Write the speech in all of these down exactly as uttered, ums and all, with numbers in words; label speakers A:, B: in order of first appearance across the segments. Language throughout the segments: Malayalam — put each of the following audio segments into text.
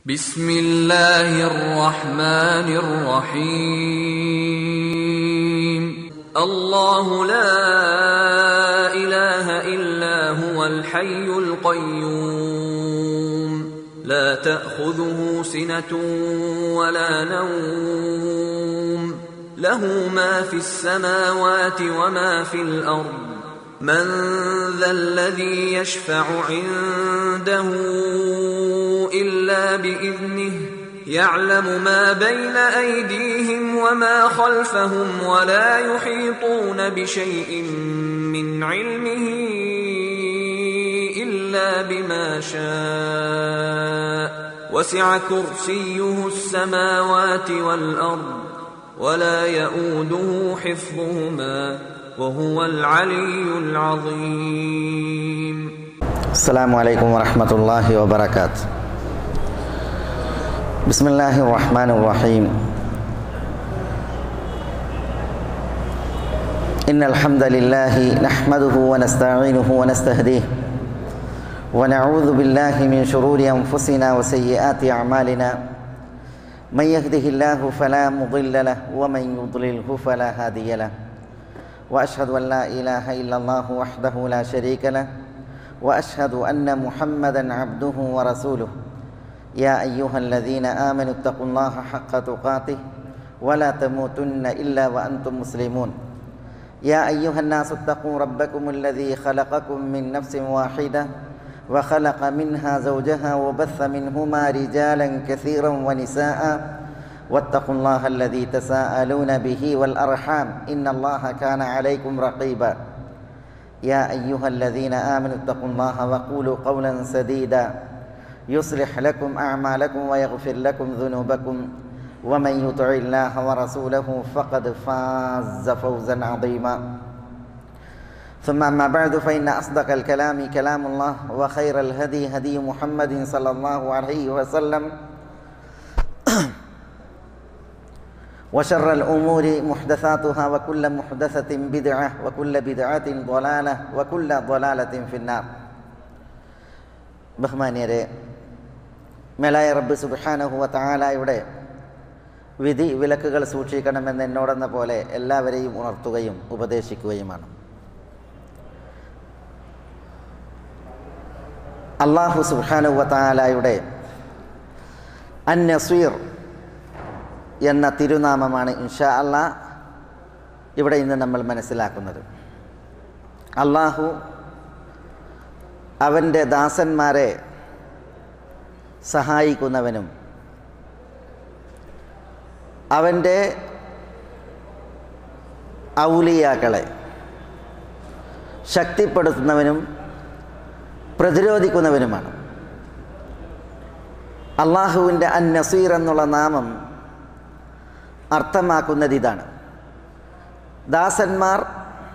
A: ബിസ്മില്ലാഹിർ റഹ്മാനിർ റഹീം. അല്ലാഹു ലാ ഇലാഹ ഇല്ലാ ഹുവൽ ഹയ്യുൽ ഖയ്യൂം ലാ തഅഖുദുഹു സിനതുൻ വലാ നൗം ലഹു മാ ഫിസ് സമാവാതി വമാ ഫിൽ അർദ് من ذا الذي يشفع عنده إلا بإذنه يعلم ما بين أيديهم وما خلفهم ولا يحيطون بشيء من علمه إلا بما شاء وسع كرسيه السماوات والأرض ولا يؤوده حفظهما وهو العلي العظيم.
B: السلام عليكم ورحمة الله وبركاته. بسم الله الرحمن الرحيم. إن الحمد لله نحمده ونستعينه ونستهديه ونعوذ بالله من شرور أنفسنا وسيئات أعمالنا من يهده الله فلا مضل له ومن يضلله فلا هادي له وأشهد أن لا إله إلا الله وحده لا شريك له وأشهد أن محمدًا عبده ورسوله. يا أيها الذين آمنوا اتقوا الله حق تقاته ولا تموتن إلا وأنتم مسلمون. يا أيها الناس اتقوا ربكم الذي خلقكم من نفس واحدة وخلق منها زوجها وبث منهما رجالًا كثيرًا ونساءً واتقوا الله الذي تساءلون به والأرحام إن الله كان عليكم رقيبا. يا أيها الذين آمنوا اتقوا الله وقولوا قولا سديدا يصلح لكم أعمالكم ويغفر لكم ذنوبكم ومن يطع الله ورسوله فقد فاز فوزا عظيما. ثم أما بعد فإن أصدق الكلام كلام الله وخير الهدي هدي محمد صلى الله عليه وسلم وشر الأمور محدثاتها وكل محدثة بدعة وكل بدعة ضلالة وكل ضلالة في النار. ബഹുമാന്യരെ, മേലായ റബ്ബ് സുബ്ഹാനഹു വ തആലയുടെ വിധി വിലക്കുകൾ സൂക്ഷിക്കണമെന്ന് എന്നോടെന്ന പോലെ എല്ലാവരെയും ഉണർത്തുകയും ഉപദേശിക്കുകയുമാണ്. അല്ലാഹു സുബ്ഹാനഹു വ തആലയുടെ അൻ-നസീർ എന്ന തിരുനാമമാണ് ഇൻഷാ അല്ലാ ഇവിടെ ഇന്ന് നമ്മൾ മനസ്സിലാക്കുന്നത്. അല്ലാഹു അവൻ്റെ ദാസന്മാരെ സഹായിക്കുന്നവനും അവൻ്റെ ഔലിയാക്കളെ ശക്തിപ്പെടുത്തുന്നവനും പ്രതിരോധിക്കുന്നവനുമാണ്. അല്ലാഹുവിൻ്റെ അൻ-നസീർ എന്നുള്ള നാമം അർത്ഥമാക്കുന്നത് ഇതാണ്: ദാസന്മാർ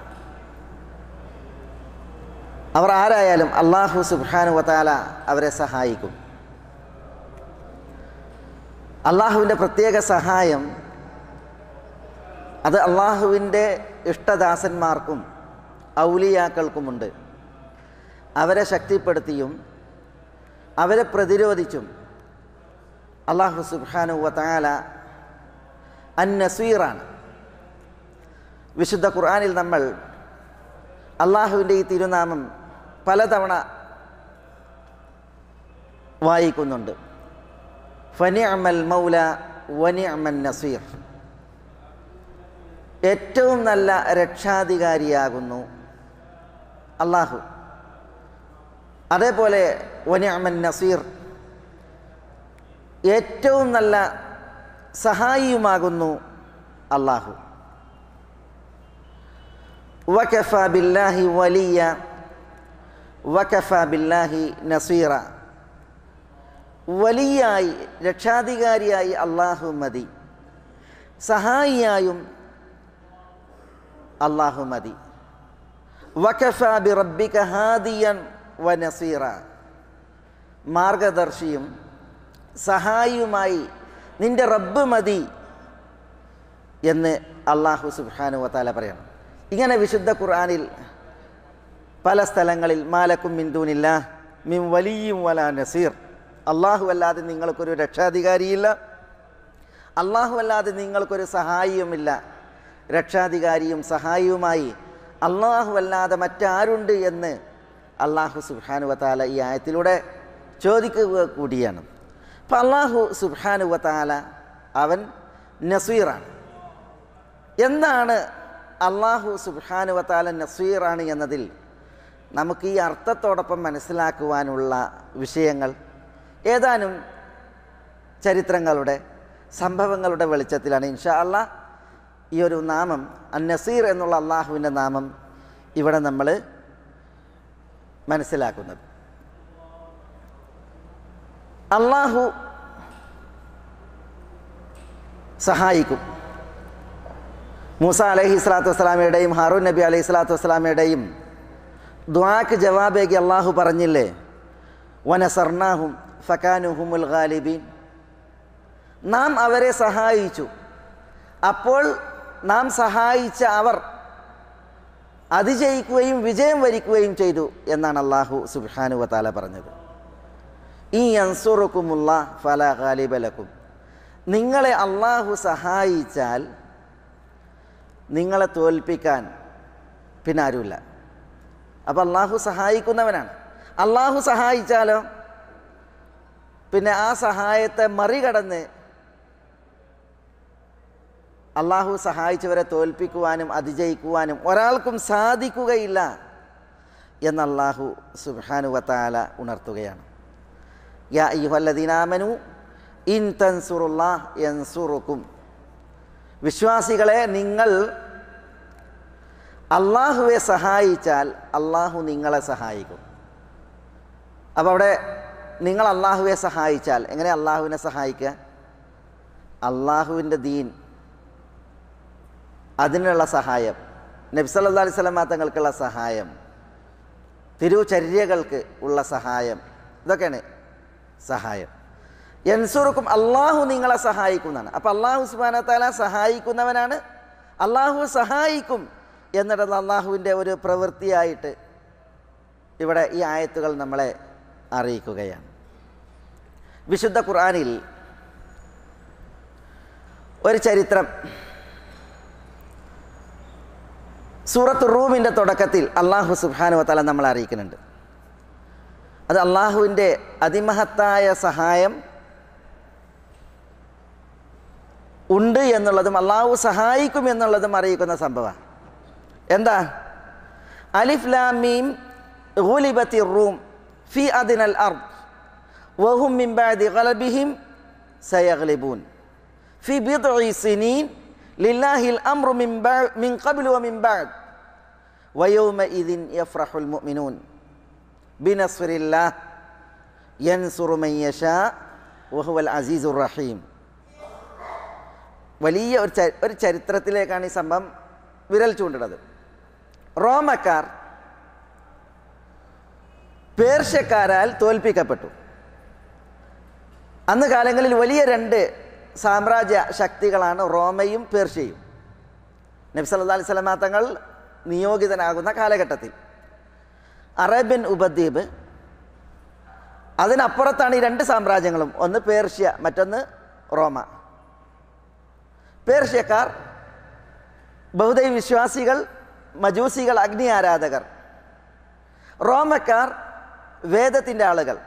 B: അവർ ആരായാലും അല്ലാഹു സുബ്ഹാനഹു വ തആല അവരെ സഹായിക്കും. അല്ലാഹുവിൻ്റെ പ്രത്യേക സഹായം അത് അല്ലാഹുവിൻ്റെ ഇഷ്ടദാസന്മാർക്കും ഔലിയാക്കൾക്കുമുണ്ട്. അവരെ ശക്തിപ്പെടുത്തിയും അവരെ പ്രതിരോധിച്ചും അല്ലാഹു സുബ്ഹാനഹു വ തആല അൻ-നസീറാണ്. വിശുദ്ധ ഖുർആനിൽ നമ്മൾ അല്ലാഹുവിൻ്റെ ഈ തിരുനാമം പലതവണ വായിക്കുന്നുണ്ട്. ഫനിഅമൽ മൗല വനിഅമൻ നസീർ. ഏറ്റവും നല്ല രക്ഷാധികാരിയാകുന്നു അല്ലാഹു. അതേപോലെ വനിഅമൻ നസീർ, ഏറ്റവും നല്ല സഹായിയുമാകുന്നു അല്ലാഹു. വകഫാ ബില്ലാഹി വലിയ വകഫാ ബില്ലാഹി നസീറ. വലിയായി, രക്ഷാധികാരിയായി അല്ലാഹു മതി, സഹായിയായും അല്ലാഹു മതി. വകഫാ ബിറബ്ബിക ഹാദിയൻ വനസീറ. മാർഗദർശിയും സഹായിയുമായി നിന്റെ റബ്ബ് മതി എന്ന് അല്ലാഹു സുബ്ഹാനഹു വ തആല പറയണം. ഇങ്ങനെ വിശുദ്ധ ഖുർആനിൽ പല സ്ഥലങ്ങളിൽ മാലക്കും മിൻ ദൂനില്ലാഹ് മിൻ വലിയ്യിൻ വലാ നസീർ, അള്ളാഹു അല്ലാതെ നിങ്ങൾക്കൊരു രക്ഷാധികാരിയില്ല, അള്ളാഹു അല്ലാതെ നിങ്ങൾക്കൊരു സഹായിയുമില്ല, രക്ഷാധികാരിയും സഹായിയുമായി അള്ളാഹു അല്ലാതെ മറ്റാരുണ്ട് എന്ന് അള്ളാഹു സുബ്ഹാനഹു വ തആല ഈ ആയത്തിലൂടെ ചോദിക്കുക കൂടിയാണ്. അപ്പം അള്ളാഹു സുബ്ഹാനഹു വ തആല അവൻ നസീറാണ്. എന്താണ് അള്ളാഹു സുബ്ഹാനഹു വ തആല നസീറാണ് എന്നതിൽ നമുക്ക് ഈ അർത്ഥത്തോടൊപ്പം മനസ്സിലാക്കുവാനുള്ള വിഷയങ്ങൾ ഏതാനും ചരിത്രങ്ങളുടെ സംഭവങ്ങളുടെ വെളിച്ചത്തിലാണ് ഇൻഷാ അല്ലാഹ് ഈ ഒരു നാമം അൻ-നസീർ എന്നുള്ള അള്ളാഹുവിൻ്റെ നാമം ഇവിടെ നമ്മൾ മനസ്സിലാക്കുന്നത്. അള്ളാഹു സഹായിക്കും. മൂസ അലൈഹി സ്വലാത്തു വസ്സലാമയുടെയും ഹാറൂൻ നബി അലൈഹി സ്വലാത്തു വസ്സലാമയുടെയും ദുആക്ക് ജവാബേകി അള്ളാഹു പറഞ്ഞില്ലേ, വനസർനാഹും ഫകാനുഹുമുൽ ഗാലിബീൻ, നാം അവരെ സഹായിച്ചു, അപ്പോൾ നാം സഹായിച്ച അവർ അതിജയിക്കുകയും വിജയം വരിക്കുകയും ചെയ്തു എന്നാണ് അള്ളാഹു സുബ്ഹാനഹു വ തആല പറഞ്ഞത്. ഈ യൻസുറുക്കുമുല്ലാഹ് ഫലാ ഗാലിബ ലക്കും, നിങ്ങളെ അള്ളാഹു സഹായിച്ചാൽ നിങ്ങളെ തോൽപ്പിക്കാൻ പിന്നെ ആരുമില്ല. അപ്പം അള്ളാഹു സഹായിക്കുന്നവനാണ്. അള്ളാഹു സഹായിച്ചാലോ പിന്നെ ആ സഹായത്തെ മറികടന്ന് അള്ളാഹു സഹായിച്ചവരെ തോൽപ്പിക്കുവാനും അതിജയിക്കുവാനും ഒരാൾക്കും സാധിക്കുകയില്ല എന്ന് അള്ളാഹു സുബ്ഹാനഹു വ തആല ഉണർത്തുകയാണ്. യാ അയ്യുഹല്ലദീന ആമനൂ ഇൻ തൻസുറുല്ലാഹ് യൻസുറുക്കും, വിശ്വാസികളെ നിങ്ങൾ അള്ളാഹുവെ സഹായിച്ചാൽ അള്ളാഹു നിങ്ങളെ സഹായിക്കും. അപ്പോൾ അവിടെ നിങ്ങൾ അള്ളാഹുവെ സഹായിച്ചാൽ എങ്ങനെ അള്ളാഹുവിനെ സഹായിക്കുക? അള്ളാഹുവിൻ്റെ ദീൻ, അതിനുള്ള സഹായം, നബി സല്ലല്ലാഹു അലൈഹി വസല്ലം തങ്ങൾക്കുള്ള സഹായം, തിരുചര്യകൾക്ക് ഉള്ള സഹായം, ഇതൊക്കെയാണ് സഹായം. യൻസുറുക്കും, അള്ളാഹു നിങ്ങളെ സഹായിക്കുന്നതാണ്. അപ്പം അള്ളാഹു സുബ്ഹാനഹു വ തആല സഹായിക്കുന്നവനാണ്. അള്ളാഹു സഹായിക്കും എന്നിട്ട് അള്ളാഹുവിൻ്റെ ഒരു പ്രവൃത്തിയായിട്ട് ഇവിടെ ഈ ആയത്തുകൾ നമ്മളെ അറിയിക്കുകയാണ്. വിശുദ്ധ ഖുർആനിൽ ഒരു ചരിത്രം സൂറത്ത് റൂമിൻ്റെ തുടക്കത്തിൽ അള്ളാഹു സുബ്ഹാനഹു വ തആല നമ്മളെ അറിയിക്കുന്നുണ്ട്. അത് അള്ളാഹുവിൻ്റെ അതിമഹത്തായ സഹായം ഉണ്ട് എന്നുള്ളതും അള്ളാഹു സഹായിക്കും എന്നുള്ളതും അറിയിക്കുന്ന സംഭവമാണ്. എന്താ? അലിഫ് ലാം മീം ഗുലിബത്തി റൂം ഫി അദ്നൽ അർദ് വഹും മിൻ ബഅദി ഗലബിഹിം സയഗ്ലിബൂൻ ഫി ബിദ്ഇ സിനീൻ ലില്ലാഹിൽ അംറു മിൻ ബഅദ് മിൻ ഖബ്ലു വ മിൻ ബഅദ് വയൗമഇദിൻ യഫ്റഹുൽ മുഅ്മിനൂൻ ബിനസ്രില്ലാഹ് യൻസുറു മൻ യശാ വഹുവൽ അസീസുർ റഹീം. വലിയ ഒരു ഒരു ചരിത്രത്തിലേക്കാണ് ഈ സംഭവം വിരൽ ചൂണ്ടിടുന്നത്. റോമക്കാർ പേർഷ്യക്കാരാൽ തോൽപ്പിക്കപ്പെട്ടു. അന്ന് കാലങ്ങളിൽ വലിയ രണ്ട് സാമ്രാജ്യ ശക്തികളാണ് റോമയും പേർഷ്യയും. നബി സല്ലല്ലാഹു അലൈഹി വസല്ലം തങ്ങൾ നിയോഗിതനാകുന്ന കാലഘട്ടത്തിൽ അറേബ്യൻ ഉപദ്വീപ്, അതിനപ്പുറത്താണ് ഈ രണ്ട് സാമ്രാജ്യങ്ങളും, ഒന്ന് പേർഷ്യ മറ്റൊന്ന് റോമ. പേർഷ്യക്കാർ ബഹുദൈവ വിശ്വാസികൾ, മജൂസികൾ, അഗ്നി ആരാധകർ. റോമക്കാർ വേദത്തിൻ്റെ ആളുകൾ,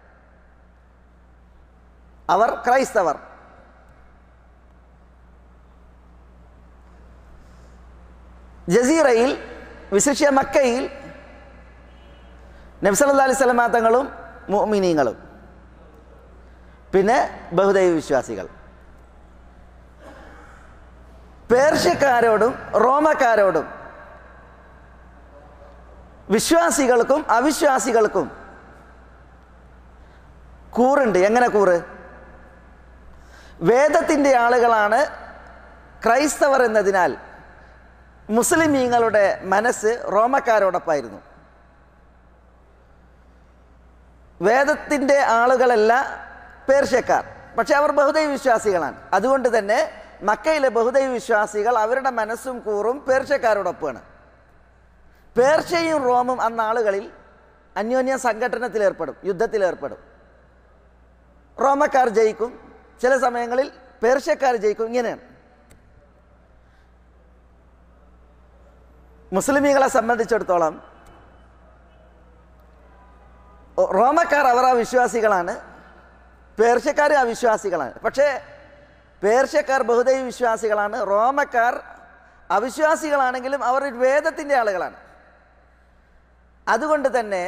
B: അവർ ക്രൈസ്തവർ. ജസീറയിൽ, വിശിഷ്യ മക്കയിൽ നബി സല്ലല്ലാഹു അലൈഹി വസല്ലം തങ്ങളും മുഅ്മിനീങ്ങളും, പിന്നെ ബഹുദൈവ വിശ്വാസികൾ. പേർഷ്യക്കാരോടും റോമക്കാരോടും വിശ്വാസികൾക്കും അവിശ്വാസികൾക്കും കൂറുണ്ട്. എങ്ങനെ കൂറ്? വേദത്തിൻ്റെ ആളുകളാണ് ക്രൈസ്തവർ എന്നതിനാൽ മുസ്ലിമീങ്ങളുടെ മനസ്സ് റോമക്കാരോടൊപ്പമായിരുന്നു. വേദത്തിൻ്റെ ആളുകളല്ല പേർഷ്യക്കാർ, പക്ഷെ അവർ ബഹുദൈവ വിശ്വാസികളാണ്. അതുകൊണ്ട് തന്നെ മക്കയിലെ ബഹുദൈവ വിശ്വാസികൾ അവരുടെ മനസ്സും കൂറും പേർഷ്യക്കാരോടൊപ്പമാണ്. പേർഷ്യയും റോമും അന്നാളുകളിൽ അന്യോന്യ സംഘടനത്തിലേർപ്പെടും, യുദ്ധത്തിലേർപ്പെടും. റോമക്കാർ ജയിക്കും, ചില സമയങ്ങളിൽ പേർഷ്യക്കാർ ജയിക്കും. ഇങ്ങനെയാണ്. മുസ്ലിമീങ്ങളെ സംബന്ധിച്ചിടത്തോളം റോമക്കാർ അവർ അവിശ്വാസികളാണ്, പേർഷ്യക്കാർ അവിശ്വാസികളാണ്. പക്ഷേ പേർഷ്യക്കാർ ബഹുദൈവ വിശ്വാസികളാണ്, റോമക്കാർ അവിശ്വാസികളാണെങ്കിലും അവർ വേദത്തിൻ്റെ ആളുകളാണ്. അതുകൊണ്ട് തന്നെ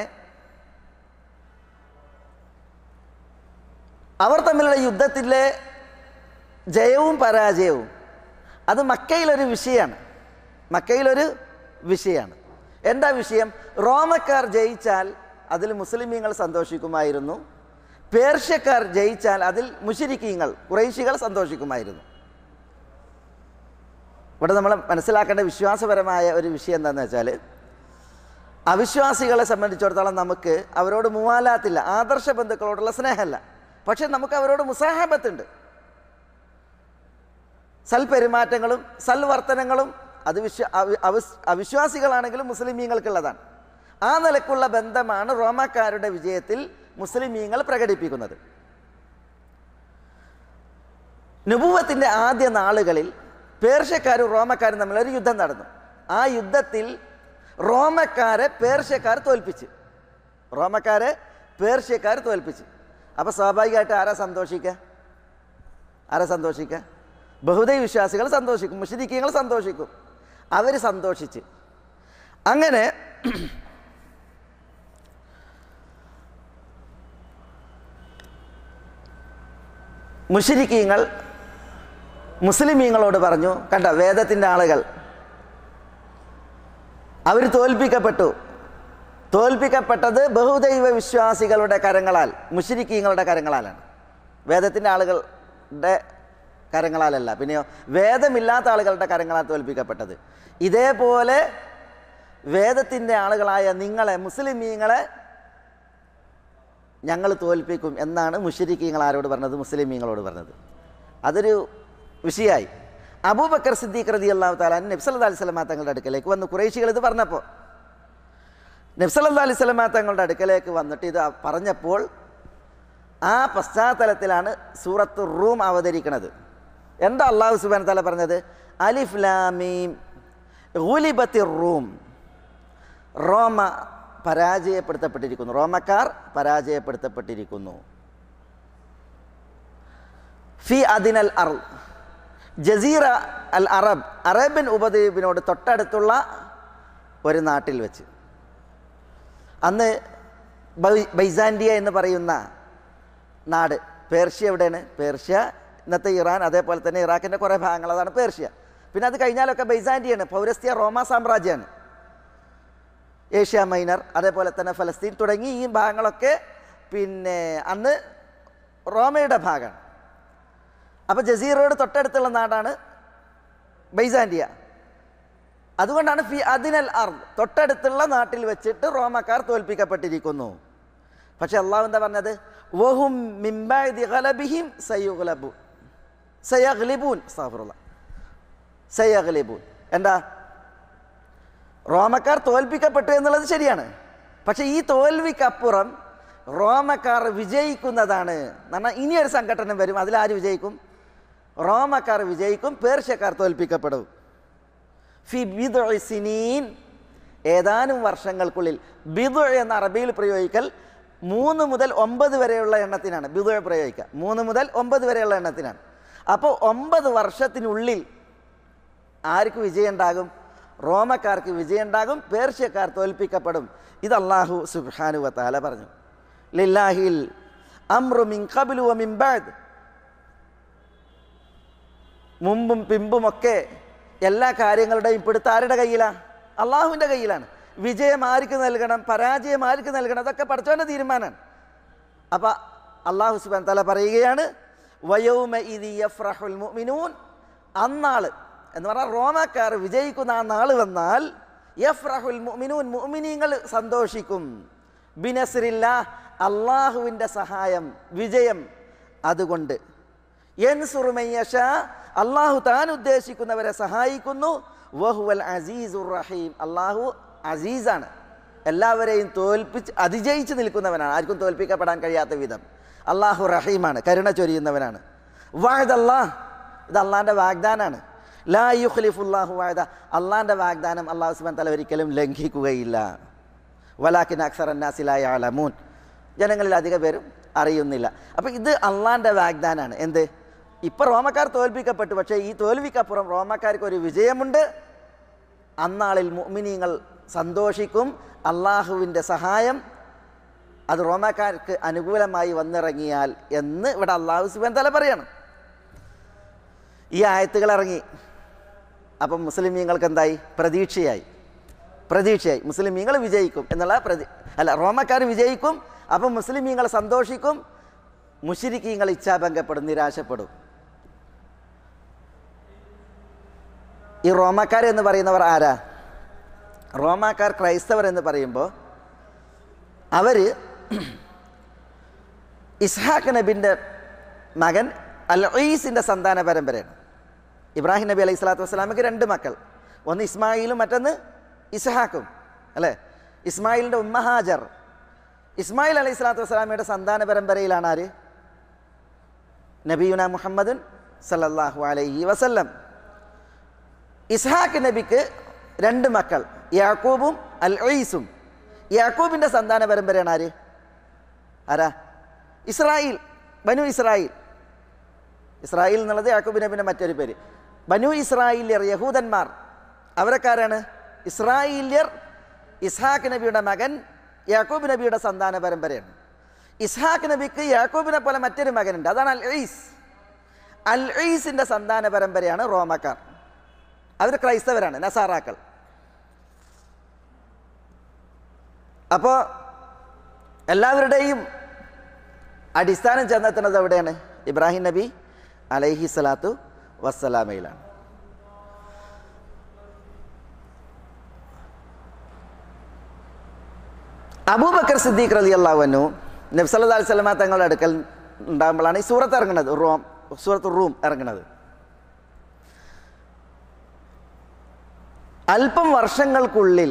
B: അവർ തമ്മിലുള്ള യുദ്ധത്തിലെ ജയവും പരാജയവും അത് മക്കയിലൊരു വിഷയമാണ്. മക്കയിലൊരു വിഷയമാണ്. എന്താ വിഷയം? റോമക്കാർ ജയിച്ചാൽ അതിൽ മുസ്ലിമീങ്ങൾ സന്തോഷിക്കുമായിരുന്നു, പേർഷ്യക്കാർ ജയിച്ചാൽ അതിൽ മുശ്രിക്കീങ്ങൾ ഖുറൈശികൾ സന്തോഷിക്കുമായിരുന്നു. ഇവിടെ നമ്മൾ മനസ്സിലാക്കേണ്ട വിശ്വാസപരമായ ഒരു വിഷയം എന്താണെന്ന് വെച്ചാൽ, അവിശ്വാസികളെ സംബന്ധിച്ചിടത്തോളം നമുക്ക് അവരോട് മുവാലാത്തില്ല, ആദർശ ബന്ധുക്കളോടുള്ള സ്നേഹമല്ല. പക്ഷെ നമുക്ക് അവരോട് മുസാഹബത്തുണ്ട്. സൽപെരുമാറ്റങ്ങളും സൽവർത്തനങ്ങളും അത് വിശ്വ അവിശ്വാസികളാണെങ്കിലും മുസ്ലിമീങ്ങൾക്കുള്ളതാണ്. ആ നിലക്കുള്ള ബന്ധമാണ് റോമക്കാരുടെ വിജയത്തിൽ മുസ്ലിമീങ്ങൾ പ്രകടിപ്പിക്കുന്നത്. നുബുവത്തിൻ്റെ ആദ്യ നാളുകളിൽ പേർഷ്യക്കാരും റോമക്കാരും തമ്മിലൊരു യുദ്ധം നടന്നു. ആ യുദ്ധത്തിൽ റോമക്കാരെ പേർഷ്യക്കാർ തോൽപ്പിച്ച് റോമക്കാരെ പേർഷ്യക്കാർ തോൽപ്പിച്ച് അപ്പോൾ സ്വാഭാവികമായിട്ട് ആരാ സന്തോഷിക്കുക? ആരാ സന്തോഷിക്കുക? ബഹുദൈവ വിശ്വാസികൾ സന്തോഷിക്കും, മുശ്രിക്കീങ്ങൾ സന്തോഷിക്കും. അവർ സന്തോഷിച്ച് അങ്ങനെ മുശ്രിക്കീങ്ങൾ മുസ്ലിമീങ്ങളോട് പറഞ്ഞു, കണ്ട വേദത്തിൻ്റെ ആളുകൾ അവർ തോൽപ്പിക്കപ്പെട്ടു. തോൽപ്പിക്കപ്പെട്ടത് ബഹുദൈവ വിശ്വാസികളുടെ കരങ്ങളാൽ, മുശ്രിക്കീങ്ങളുടെ കരങ്ങളാലാണ്, വേദത്തിൻ്റെ ആളുകളുടെ കരങ്ങളാലല്ല. പിന്നെയോ വേദമില്ലാത്ത ആളുകളുടെ കരങ്ങളാൽ തോൽപ്പിക്കപ്പെട്ടത്. ഇതേപോലെ വേദത്തിൻ്റെ ആളുകളായ നിങ്ങളെ, മുസ്ലിമീങ്ങളെ ഞങ്ങൾ തോൽപ്പിക്കും എന്നാണ് മുശ്രിക്കീങ്ങൾ ആരോട് പറഞ്ഞത്? മുസ്ലിമീങ്ങളോട് പറഞ്ഞത്. അതൊരു വിഷയമായി. അബൂബക്കർ സിദ്ദീഖ് റളിയല്ലാഹു തആല നബി സല്ലല്ലാഹു അലൈഹി വസല്ലം തങ്ങളുടെ അടുക്കലേക്ക് വന്നു. ഖുറൈശികൾ ഇത് പറഞ്ഞപ്പോൾ നബി സല്ലല്ലാഹു അലൈഹി വസല്ലം തങ്ങളുടെ അടുക്കലേക്ക് വന്നിട്ട് ഇത് പറഞ്ഞപ്പോൾ ആ പശ്ചാത്തലത്തിലാണ് സൂറത്തുർ റൂം അവതരിക്കുന്നത്. എന്താ അല്ലാഹു സുബ്ഹാനഹു വ തആല പറഞ്ഞത്? അലിഫ് ലാം മീം ഗുലിബത്തിർ റൂം, റോമ പരാജയപ്പെടുത്തപ്പെട്ടിരിക്കുന്നു, റോമക്കാർ പരാജയപ്പെടുത്തപ്പെട്ടിരിക്കുന്നു. ഫി അദിനൽ അർള്, ജസീറ അൽ അറബ്, അറേബ്യൻ ഉപദ്വീപിനോട് തൊട്ടടുത്തുള്ള ഒരു നാട്ടിൽ വെച്ച്. അന്ന് ബൈസാൻഡിയ എന്ന് പറയുന്ന നാട്, പേർഷ്യ എവിടെയാണ്? പേർഷ്യ ഇന്നത്തെ ഇറാൻ, അതേപോലെ തന്നെ ഇറാഖിൻ്റെ കുറേ ഭാഗങ്ങൾ, അതാണ് പേർഷ്യ. പിന്നെ അത് കഴിഞ്ഞാലൊക്കെ ബൈസാൻഡിയാണ്, പൗരസ്ത്യ റോമ സാമ്രാജ്യമാണ്. ഏഷ്യ മൈനർ, അതേപോലെ തന്നെ ഫലസ്തീൻ തുടങ്ങി ഈ ഭാഗങ്ങളൊക്കെ പിന്നെ അന്ന് റോമയുടെ ഭാഗമാണ്. അപ്പോൾ ജസീറയോട് തൊട്ടടുത്തുള്ള നാടാണ് ബൈസാൻഡിയ. അതുകൊണ്ടാണ് ഫി അദിനൽ അർദ്, തൊട്ടടുത്തുള്ള നാട്ടിൽ വെച്ചിട്ട് റോമക്കാർ തോൽപ്പിക്കപ്പെട്ടിരിക്കുന്നു. പക്ഷെ അള്ളാഹു എന്താ പറഞ്ഞത്? വഹും മിൻ ബഅദി ഗലബിഹിം സയഗ്ലബു സയഗ്ലിബൂൻ അസ്തഗ്ഫിറുല്ലാഹ് സയഗ്ലിബൂൻ. എന്താ? റോമക്കാർ തോൽപ്പിക്കപ്പെട്ടു എന്നുള്ളത് ശരിയാണ്. പക്ഷെ ഈ തോൽവിക്കപ്പുറം റോമക്കാർ വിജയിക്കുന്നതാണ്. എന്നാൽ ഇനിയൊരു സംഘടന വരും, അതിലാര് വിജയിക്കും? റോമക്കാർ വിജയിക്കും, പേർഷ്യക്കാർ തോൽപ്പിക്കപ്പെടും. ഫി ബിദ്ഉ സിനീൻ, ഏതാനും വർഷങ്ങൾക്കുള്ളിൽ. ബിദ്ഉ എന്ന അറബിയിൽ പ്രയോഗിക്കൽ മൂന്ന് മുതൽ ഒമ്പത് വരെയുള്ള എണ്ണത്തിനാണ് ബിദ്ഉ പ്രയോഗിക്കുക. മൂന്ന് മുതൽ ഒമ്പത് വരെയുള്ള എണ്ണത്തിനാണ്. അപ്പോൾ ഒമ്പത് വർഷത്തിനുള്ളിൽ ആർക്ക് വിജയം ഉണ്ടാകും? റോമക്കാർക്ക് വിജയം ഉണ്ടാകും, പേർഷ്യക്കാർ തോൽപ്പിക്കപ്പെടും. ഇത് അല്ലാഹു സുബ്ഹാനഹു വ തആല പറഞ്ഞു. ലില്ലാഹിൽ അംറു മിൻ ഖബ്ലു വ മിൻ ബഅദ്, മുമ്പും പിമ്പുമൊക്കെ എല്ലാ കാര്യങ്ങളുടെയും പിടുത്തം ആരുടെ കയ്യിലാണ്? അള്ളാഹുവിൻ്റെ കയ്യിലാണ്. വിജയം ആർക്ക് നൽകണം, പരാജയം ആർക്ക് നൽകണം, അതൊക്കെ പഠിച്ചവൻ്റെ തീരുമാനമാണ്. അപ്പം അല്ലാഹു സുബ്ഹാനഹു വ തആല പറയുകയാണ്, വയൗമ ഇദി യഫ്റഹുൽ മുഅ്മിനൂൻ, അന്നാൾ എന്ന് പറഞ്ഞാൽ റോമക്കാർ വിജയിക്കുന്ന ആ നാൾ വന്നാൽ യഫ്റഹുൽ മുഅ്മിനൂൻ, മുഅ്മിനീങ്ങൾ സന്തോഷിക്കും. ബിനസ്രില്ലാഹ്, അള്ളാഹുവിൻ്റെ സഹായം, വിജയം അതുകൊണ്ട്. യൻസുറു മൻ യശാ, അള്ളാഹു താൻ ഉദ്ദേശിക്കുന്നവരെ സഹായിക്കുന്നു. വഹുവൽ അസീസുർ റഹീം, അള്ളാഹു അസീസാണ്, എല്ലാവരെയും തോൽപ്പിച്ച് അതിജയിച്ച് നിൽക്കുന്നവനാണ്, ആർക്കും തോൽപ്പിക്കപ്പെടാൻ കഴിയാത്ത വിധം. അള്ളാഹു റഹീമാണ്, കരുണ ചൊരിയുന്നവനാണ്. വഅദല്ലാഹ്, ഇത് അള്ളാഹിൻ്റെ വാഗ്ദാനാണ്. ലാ യുഖ്ലിഫുല്ലാഹു വഅദ, അള്ളാഹിൻ്റെ വാഗ്ദാനം അള്ളാഹു സുബ്ഹാനഹു വ തആല ഒരിക്കലും ലംഘിക്കുകയില്ല. വലാകിൻ അക്സറന്നാസി ലാ യഅലമൂൻ, ജനങ്ങളിൽ അധിക പേരും അറിയുന്നില്ല. അപ്പോൾ ഇത് അള്ളാഹിൻ്റെ വാഗ്ദാനാണ്. എന്ത്? ഇപ്പം റോമക്കാർ തോൽപ്പിക്കപ്പെട്ടു, പക്ഷേ ഈ തോൽവിക്കപ്പുറം റോമക്കാർക്ക് ഒരു വിജയമുണ്ട്. അന്നാളിൽ മുഅ്മിനീങ്ങൾ സന്തോഷിക്കും. അള്ളാഹുവിൻ്റെ സഹായം അത് റോമക്കാർക്ക് അനുകൂലമായി വന്നിറങ്ങിയാൽ എന്ന് ഇവിടെ അള്ളാഹു സുബ്ഹാനഹു വ തആല പറയണം. ഈ ആയത്തുകൾ ഇറങ്ങി. അപ്പം മുസ്ലിമീങ്ങൾക്ക് എന്തായി? പ്രതീക്ഷയായി പ്രതീക്ഷയായി മുസ്ലിമീങ്ങൾ വിജയിക്കും എന്നുള്ള പ്രതി അല്ല റോമക്കാർ വിജയിക്കും. അപ്പം മുസ്ലിമീങ്ങൾ സന്തോഷിക്കും, മുശ്രിക്കീങ്ങൾ ഇച്ഛാഭംഗപ്പെടും, നിരാശപ്പെടും. ഈ റോമക്കാർ എന്ന് പറയുന്നവർ ആരാ? റോമാക്കാർ ക്രൈസ്തവർ എന്ന് പറയുമ്പോൾ അവർ ഇസ്ഹാഖ് നബിൻ്റെ മകൻ അൽ ഈസിൻ്റെ സന്താന പരമ്പരയാണ്. ഇബ്രാഹിം നബി അലൈഹി സ്വലാത്തു വസ്സലാമക്ക് രണ്ട് മക്കൾ, ഒന്ന് ഇസ്മായിലും മറ്റൊന്ന് ഇസ്ഹാഖും അല്ലേ. ഇസ്മായിലിൻ്റെ ഉമ്മ ഹാജർ. ഇസ്മായിൽ അലൈഹി സ്വലാത്തു വസ്സലാമയുടെ സന്താന പരമ്പരയിലാണ് ആര്? നബിയുന മുഹമ്മദുൻ സല്ലല്ലാഹു അലൈഹി വസല്ലം. ഇസ്ഹാഖ് നബിക്ക് രണ്ട് മക്കൾ, യാക്കൂബും അൽ ഈസും. യാക്കൂബിൻ്റെ സന്താന പരമ്പരയാണ് ആര്? ആരാ? ഇസ്രായേൽ, ബനു ഇസ്രായേൽ. ഇസ്രായേൽ എന്നുള്ളത് യാക്കൂബ് നബിൻ്റെ മറ്റൊരു പേര്. ബനു ഇസ്രായേല്യർ, യഹൂദന്മാർ, അവരക്കാരാണ്? ഇസ്രായേല്യർ ഇസ്ഹാഖ് നബിയുടെ മകൻ യാക്കൂബ് നബിയുടെ സന്താന പരമ്പരയാണ്. ഇസ്ഹാഖ് നബിക്ക് യാക്കൂബിനെ പോലെ മറ്റൊരു മകനുണ്ട്, അതാണ് അൽ ഈസ്. അൽ ഈസിൻ്റെ സന്താന പരമ്പരയാണ് റോമക്കാർ. അവർ ക്രൈസ്തവരാണ്, നസാറാക്കൾ. അപ്പോൾ എല്ലാവരുടെയും അടിസ്ഥാനം ചെന്നെത്തുന്നത് എവിടെയാണ്? ഇബ്രാഹിം നബി അലൈഹി സ്വലാത്തു വസ്സലാമയിലാണ്. അബൂബക്കർ സിദ്ദീഖ് റളിയല്ലാഹു അൻഹു നബി സല്ലല്ലാഹു അലൈഹി വസല്ലമ തങ്ങളുടെ അടുക്കൽ ഉണ്ടാകുമ്പോഴാണ് ഈ സൂറത്ത് ഇറങ്ങുന്നത്, റൂം സൂറത്ത് റൂം ഇറങ്ങുന്നത്. അല്പം വർഷങ്ങൾക്കുള്ളിൽ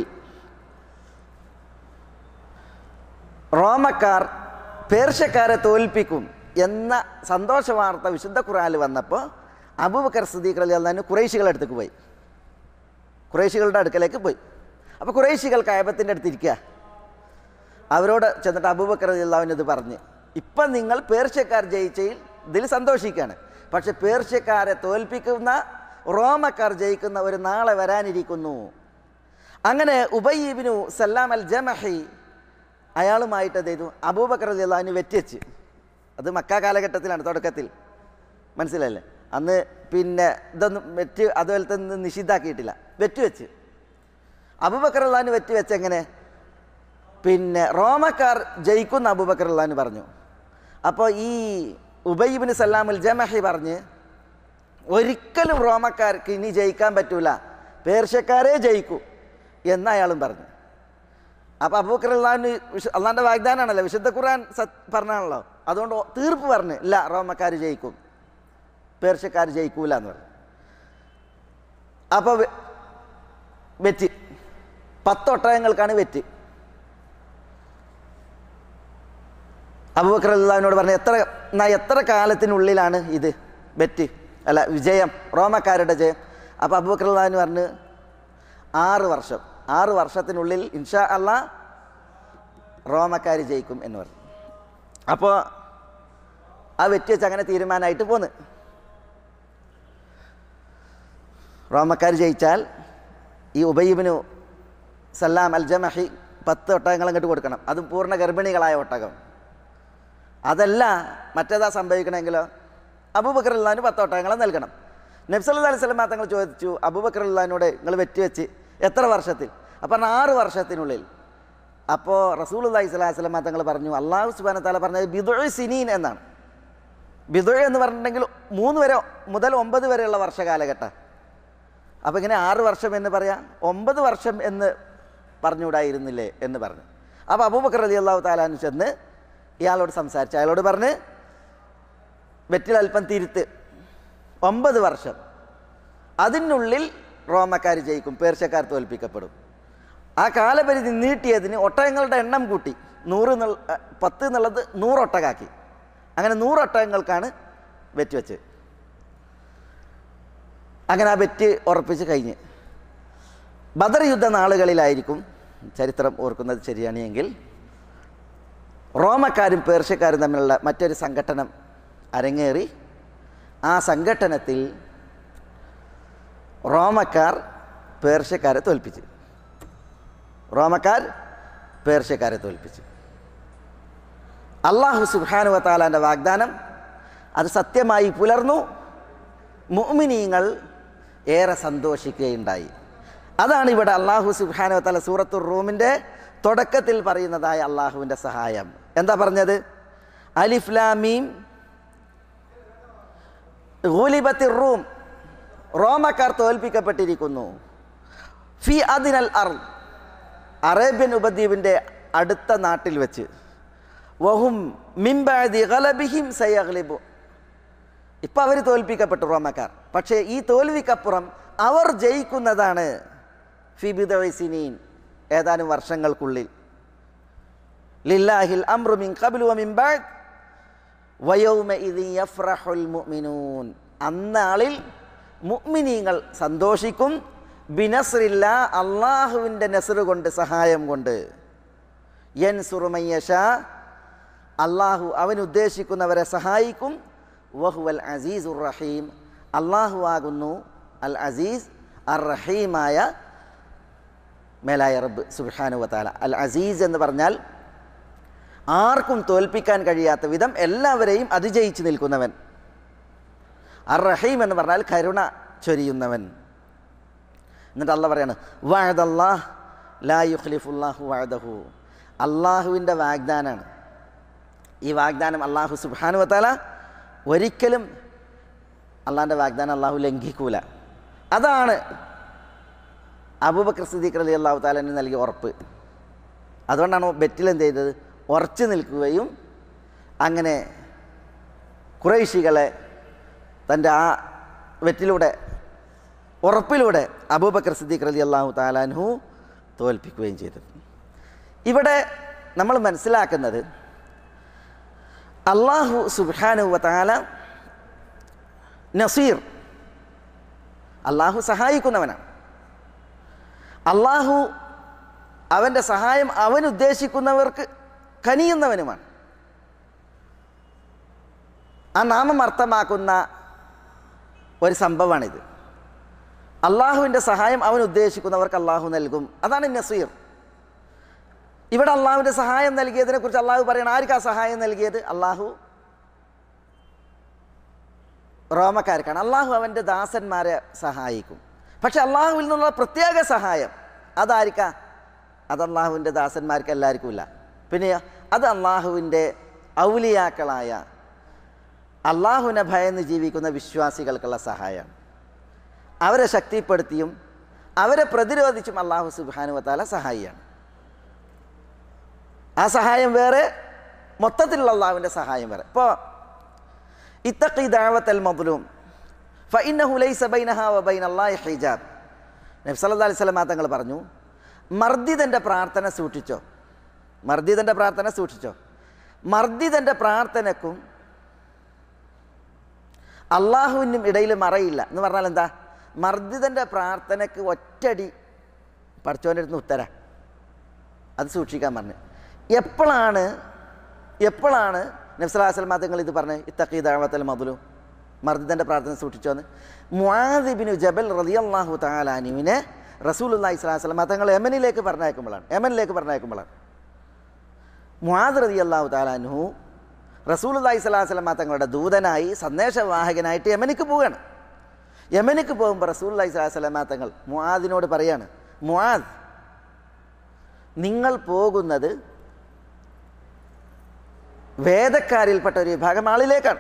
B: റോമക്കാർ പേർഷ്യക്കാരെ തോൽപ്പിക്കും എന്ന സന്തോഷ വാർത്ത വിശുദ്ധ ഖുർആനിൽ വന്നപ്പോൾ അബൂബക്കർ സിദ്ദീഖ് റളിയല്ലാഹു അൻഹു ഖുറൈശികളുടെ അടുത്തേക്ക് പോയി. ഖുറൈശികളുടെ അടുക്കലേക്ക് പോയി. അപ്പോൾ ഖുറൈശികൾ കഅബത്തിൻ്റെ അടുത്തിരിക്കുക. അവരോട് ചെന്നിട്ട് അബൂബക്കർ റളിയല്ലാഹു അൻഹു ഇത് പറഞ്ഞ്, ഇപ്പം നിങ്ങൾ പേർഷ്യക്കാർ ജയിച്ചതിൽ ഇതിൽ സന്തോഷിക്കുകയാണ്, പക്ഷെ പേർഷ്യക്കാരെ തോൽപ്പിക്കുന്ന റോമക്കാർ ജയിക്കുന്ന ഒരു നാളെ വരാനിരിക്കുന്നു. അങ്ങനെ ഉബയ്യ് ഇബ്നു സല്ലാം അൽ ജമഹി അയാളുമായിട്ട് എന്ത് ചെയ്തു? അബൂബക്കർ റളിയല്ലാഹു അൻഹു വെറ്റിവെച്ച്. അത് മക്ക കാലഘട്ടത്തിലാണ്, തുടക്കത്തിൽ, മനസ്സിലല്ലേ? അന്ന് പിന്നെ ഇതൊന്നും വെറ്റ് അതുപോലത്തെ നിഷിദ്ധാക്കിയിട്ടില്ല. വെറ്റുവെച്ച് അബൂബക്കർ റളിയല്ലാഹു അൻഹു വെറ്റുവെച്ച് എങ്ങനെ? പിന്നെ റോമക്കാർ ജയിക്കുന്ന അബൂബക്കർ റളിയല്ലാഹു അൻഹു പറഞ്ഞു. അപ്പോൾ ഈ ഉബയ്യ് ഇബ്നു സല്ലാം അൽ ജമഹി പറഞ്ഞ്, ഒരിക്കലും റോമക്കാർക്ക് ഇനി ജയിക്കാൻ പറ്റൂല, പേർഷ്യക്കാരേ ജയിക്കൂ എന്ന് അയാളും പറഞ്ഞു. അപ്പോൾ അബൂബക്കർ റളിയല്ലാഹു അൻഹു അള്ളാഹിൻ്റെ വാഗ്ദാനാണല്ലോ, വിശുദ്ധ ഖുർആൻ സത് പറഞ്ഞാണല്ലോ, അതുകൊണ്ട് തീർപ്പ് പറഞ്ഞ് ഇല്ല, റോമക്കാർ ജയിക്കും, പേർഷ്യക്കാർ ജയിക്കൂല എന്ന് പറഞ്ഞു. അപ്പോൾ വെറ്റ് പത്തൊട്ടകങ്ങൾക്കാണ് വെറ്റ്. അബൂബക്കർ റളിയല്ലാഹു അൻഹുവിനോട് പറഞ്ഞു, എത്ര എത്ര കാലത്തിനുള്ളിലാണ് ഇത് വെറ്റ് അല്ല വിജയം, റോമക്കാരുടെ ജയം? അപ്പോൾ അബൂബക്കർ റളിയല്ലാഹു അൻഹു പറഞ്ഞു, ആറ് വർഷം ആറ് വർഷത്തിനുള്ളിൽ ഇൻഷാ അല്ലാഹ് റോമക്കാർ ജയിക്കും എന്ന് പറഞ്ഞു. അപ്പോൾ ആ വെറ്റ് വെച്ച് അങ്ങനെ തീരുമാനമായിട്ട് പോന്ന്. റോമക്കാർ ജയിച്ചാൽ ഈ ഉബയ്യ് ഇബ്നു സല്ലാം അൽ ജമഹി പത്ത് ഒട്ടകങ്ങൾ അങ്ങോട്ട് കൊടുക്കണം, അത് പൂർണ്ണ ഗർഭിണികളായ ഒട്ടകം. അതല്ല മറ്റേതാ സംഭവിക്കണമെങ്കിലോ അബൂബക്കർ റളിയല്ലാഹു അൻഹു പത്ത് ഒട്ടകങ്ങളെ നൽകണം. നബി സല്ലല്ലാഹു അലൈഹി വസല്ലം തങ്ങൾ ചോദിച്ചു അബൂബക്കർ റളിയല്ലാഹു അൻഹുവിനോട്, നിങ്ങൾ വെറ്റ് വെച്ച് എത്ര വർഷത്തിൽ? അപ്പം ആറ് വർഷത്തിനുള്ളിൽ. അപ്പോൾ റസൂലുള്ളാഹി സ്വല്ലല്ലാഹു അലൈഹി വസല്ലം തങ്ങൾ പറഞ്ഞു, അല്ലാഹു സുബ്ഹാനഹു വ തആല പറഞ്ഞത് ബിദ്ഉ സിനീൻ എന്നാണ്. ബിദ്ഉ എന്ന് പറഞ്ഞിട്ടുണ്ടെങ്കിൽ മൂന്ന് വരെ മുതൽ ഒമ്പത് വരെയുള്ള വർഷകാലഘട്ടം. അപ്പോൾ ഇങ്ങനെ ആറ് വർഷം എന്ന് പറയാം, ഒമ്പത് വർഷം എന്ന് പറഞ്ഞുകൂടായിരുന്നില്ലേ എന്ന് പറഞ്ഞു. അപ്പോൾ അബൂബക്കർ റളിയല്ലാഹു തആല അൻഹു ചെന്ന് ഇയാളോട് സംസാരിച്ചു. അയാളോട് പറഞ്ഞ്, വെറ്റിൽ അല്പം തിരുത്ത്, ഒമ്പത് വർഷം, അതിനുള്ളിൽ റോമക്കാർ ജയിക്കും, പേർഷ്യക്കാർ തോൽപ്പിക്കപ്പെടും. ആ കാലപരിധി നീട്ടിയതിന് ഒട്ടകങ്ങളുടെ എണ്ണം കൂട്ടി, നൂറ് പത്ത് എന്നുള്ളത് നൂറൊട്ടകാക്കി. അങ്ങനെ നൂറൊട്ടകങ്ങൾക്കാണ് ബെറ്റ് വെച്ച്. അങ്ങനെ ആ ബെറ്റ് ഉറപ്പിച്ച് കഴിഞ്ഞ് ബദർ യുദ്ധ നാളുകളിലായിരിക്കും ചരിത്രം ഓർക്കുന്നത് ശരിയാണ് എങ്കിൽ റോമക്കാരും പേർഷ്യക്കാരും തമ്മിലുള്ള മറ്റൊരു സംഘട്ടനം അരങ്ങേറി. ആ സംഘട്ടനത്തിൽ റോമക്കാർ പേർഷ്യക്കാരെ തോൽപ്പിച്ചു. റോമക്കാർ പേർഷ്യക്കാരെ തോൽപ്പിച്ചു. അല്ലാഹു സുബ്ഹാനഹു വ തആലാന്റെ വാഗ്ദാനം അത് സത്യമായി പുലർന്നു. മുഅ്മിനീങ്ങൾ ഏറെ സന്തോഷിക്കുകയുണ്ടായി. അതാണ് ഇവിടെ അല്ലാഹു സുബ്ഹാനഹു വ തആല സൂറത്തുർ റൂമിൻ്റെ തുടക്കത്തിൽ പറയുന്നതായ അള്ളാഹുവിൻ്റെ സഹായം. എന്താ പറഞ്ഞത്? അലിഫ് ലാം മീം ഗുലിബത്തിർ റൂം, റോമക്കാർ തോൽപ്പിക്കപ്പെട്ടിരിക്കുന്നു. ഫി അദ്നൽ അർദ്, അറേബ്യൻ ഉപദ്വീപിൻ്റെ അടുത്ത നാട്ടിൽ വെച്ച്. വഹും മിൻ ബഅദി ഗലബിഹിം സയഗ്ലിബു, ഇപ്പം അവർ തോൽപ്പിക്കപ്പെട്ടു റോമക്കാർ. പക്ഷേ ഈ തോൽവിക്കപ്പുറം അവർ ജയിക്കുന്നതാണ്. ഫി ബിദ്ഇ സിനീൻ, ഏതാനും വർഷങ്ങൾക്കുള്ളിൽ. ലില്ലാഹിൽ അംറു മിൻ ഖബ്ലു വ മിൻ ബഅദ് വയൗമഇദി യഫ്റഹുൽ മുഅ്മിനൂൻ, അന്നാളിൽ മുഅ്മിനീങ്ങൾ സന്തോഷിക്കും. ബിനസ്രില്ല, അള്ളാഹുവിൻ്റെ നസ്ർ കൊണ്ട്, സഹായം കൊണ്ട്. യൻസുറു മൻ യശാ, അള്ളാഹു അവൻ ഉദ്ദേശിക്കുന്നവരെ സഹായിക്കും. വഹുവൽ അസീസുർ റഹീം, അള്ളാഹു ആകുന്നു അൽ അസീസ് അർ റഹീമായ മേലായ റബ്ബ് സുബ്ഹാനഹു വ തആല. അൽ അസീസ് എന്ന് പറഞ്ഞാൽ ആർക്കും തോൽപ്പിക്കാൻ കഴിയാത്ത വിധം എല്ലാവരെയും അതിജയിച്ച് നിൽക്കുന്നവൻ. അർ റഹീം എന്ന് പറഞ്ഞാൽ കരുണ ചൊരിയുന്നവൻ. എന്നിട്ട് അള്ളാഹ് പറയാണ് വഅദല്ലാഹ് ലാ യുഖ്ലിഫുല്ലാഹു വഅദഹു, അള്ളാഹുവിൻ്റെ വാഗ്ദാനമാണ്. ഈ വാഗ്ദാനം അള്ളാഹു സുബ്ഹാനഹു വ തആല ഒരിക്കലും, അള്ളാഹിൻ്റെ വാഗ്ദാനം അള്ളാഹു ലംഘിക്കൂല. അതാണ് അബൂബക്കർ സിദ്ദീഖ് റളിയല്ലാഹു തആല നൽകിയ ഉറപ്പ്. അതുകൊണ്ടാണ് ബെറ്റിൽ എന്ത് ചെയ്തത്? ഉറച്ചു നിൽക്കുകയും അങ്ങനെ ഖുറൈശികളെ തൻ്റെ ആ ബെറ്റിലൂടെ, ഉറപ്പിലൂടെ അബൂബക്കർ സിദ്ദീഖ് റളിയല്ലാഹു തആല അൻഹു തോൽപ്പിക്കുകയും ചെയ്തത്. ഇവിടെ നമ്മൾ മനസ്സിലാക്കുന്നത് അല്ലാഹു സുബ്ഹാനഹു വ തആല നസീർ, അള്ളാഹു സഹായിക്കുന്നവനാണ്. അള്ളാഹു അവൻ്റെ സഹായം അവൻ ഉദ്ദേശിക്കുന്നവർക്ക് കനിയുന്നവനുമാണ്. ആ നാമം അർത്ഥമാക്കുന്ന ഒരു സംഭവമാണിത്. അള്ളാഹുവിൻ്റെ സഹായം അവൻ ഉദ്ദേശിക്കുന്നവർക്ക് അള്ളാഹു നൽകും. അതാണ് നസീർ. ഇവിടെ അള്ളാഹുവിൻ്റെ സഹായം നൽകിയതിനെ കുറിച്ച് അള്ളാഹു പറയണം. ആർക്കാ സഹായം നൽകിയത്? അള്ളാഹു റോമക്കാർക്കാണ്. അള്ളാഹു അവൻ്റെ ദാസന്മാരെ സഹായിക്കും. പക്ഷെ അള്ളാഹുവിൽ നിന്നുള്ള പ്രത്യേക സഹായം അതായിരിക്കാ? അത് അള്ളാഹുവിൻ്റെ ദാസന്മാർക്ക് എല്ലാവർക്കും ഇല്ല. പിന്നെ അത് അള്ളാഹുവിൻ്റെ ഔലിയാക്കളായ, അള്ളാഹുവിനെ ഭയന്ന് ജീവിക്കുന്ന വിശ്വാസികൾക്കുള്ള സഹായമാണ്. അവരെ ശക്തിപ്പെടുത്തിയും അവരെ പ്രതിരോധിച്ചും അള്ളാഹു സുബ്ഹാനഹു വ തആല സഹായിയാണ്. ആ സഹായം വേറെ, മൊത്തത്തിലുള്ള അള്ളാഹുവിൻ്റെ സഹായം വേറെ. ഇപ്പോൾ ഇത്തഖി ദഅവത്തൽ മദ്ലൂം ഫഇന്നഹു ലൈസ ബൈനഹാ വ ബൈനല്ലാഹി ഹിജാബ്. നബി സല്ലല്ലാഹു അലൈഹി വസല്ലം തങ്ങൾ പറഞ്ഞു, മർദിതൻ്റെ പ്രാർത്ഥന സൂക്ഷിച്ചോ, മർദിതൻ്റെ പ്രാർത്ഥന സൂക്ഷിച്ചോ. മർദിതൻ്റെ പ്രാർത്ഥനക്കും അള്ളാഹുവിനും ഇടയിൽ മറയില്ല എന്ന് പറഞ്ഞാൽ എന്താ? മർദിതൻ്റെ പ്രാർത്ഥനയ്ക്ക് ഒറ്റടി പഠിച്ചവൻ്റെ അടുത്ത് ഉത്തര, അത് സൂക്ഷിക്കാൻ പറഞ്ഞു. എപ്പോഴാണ് എപ്പോഴാണ് നബി സല്ലല്ലാഹു അലൈഹി വസല്ലം തങ്ങൾ ഇത് പറഞ്ഞത്? ഇത്തഖി ദഅവത്തൽ മദ്ലൂം, മർദിതൻ്റെ പ്രാർത്ഥന സൂക്ഷിച്ചോന്ന്. മുആദ് ഇബ്നു ജബൽ റളിയല്ലാഹു തആല അൻഹുവിനെ റസൂലുള്ളാഹി സ്വല്ലല്ലാഹു അലൈഹി വസല്ലം തങ്ങൾ യമനിലേക്ക് പറഞ്ഞയക്കുമ്പോഴാണ് യമനിലേക്ക് പറഞ്ഞയക്കുമ്പോഴാണ് മുആദ് റളിയല്ലാഹു തആല അൻഹു റസൂലുള്ളാഹി സ്വല്ലല്ലാഹു അലൈഹി വസല്ലം തങ്ങളുടെ ദൂതനായി, സന്ദേശവാഹകനായിട്ട് യമനിക്ക് പോവുകയാണ്. യമനിക്ക് പോകുമ്പോൾ റസൂലുള്ളാഹി സ്വല്ലല്ലാഹു അലൈഹി വസല്ലം തങ്ങൾ മുആദിനോട് പറയാണ്, മുആദ്, നിങ്ങൾ പോകുന്നത് വേദക്കാരിൽപ്പെട്ട ഒരു വിഭാഗം ആളിലേക്കാണ്.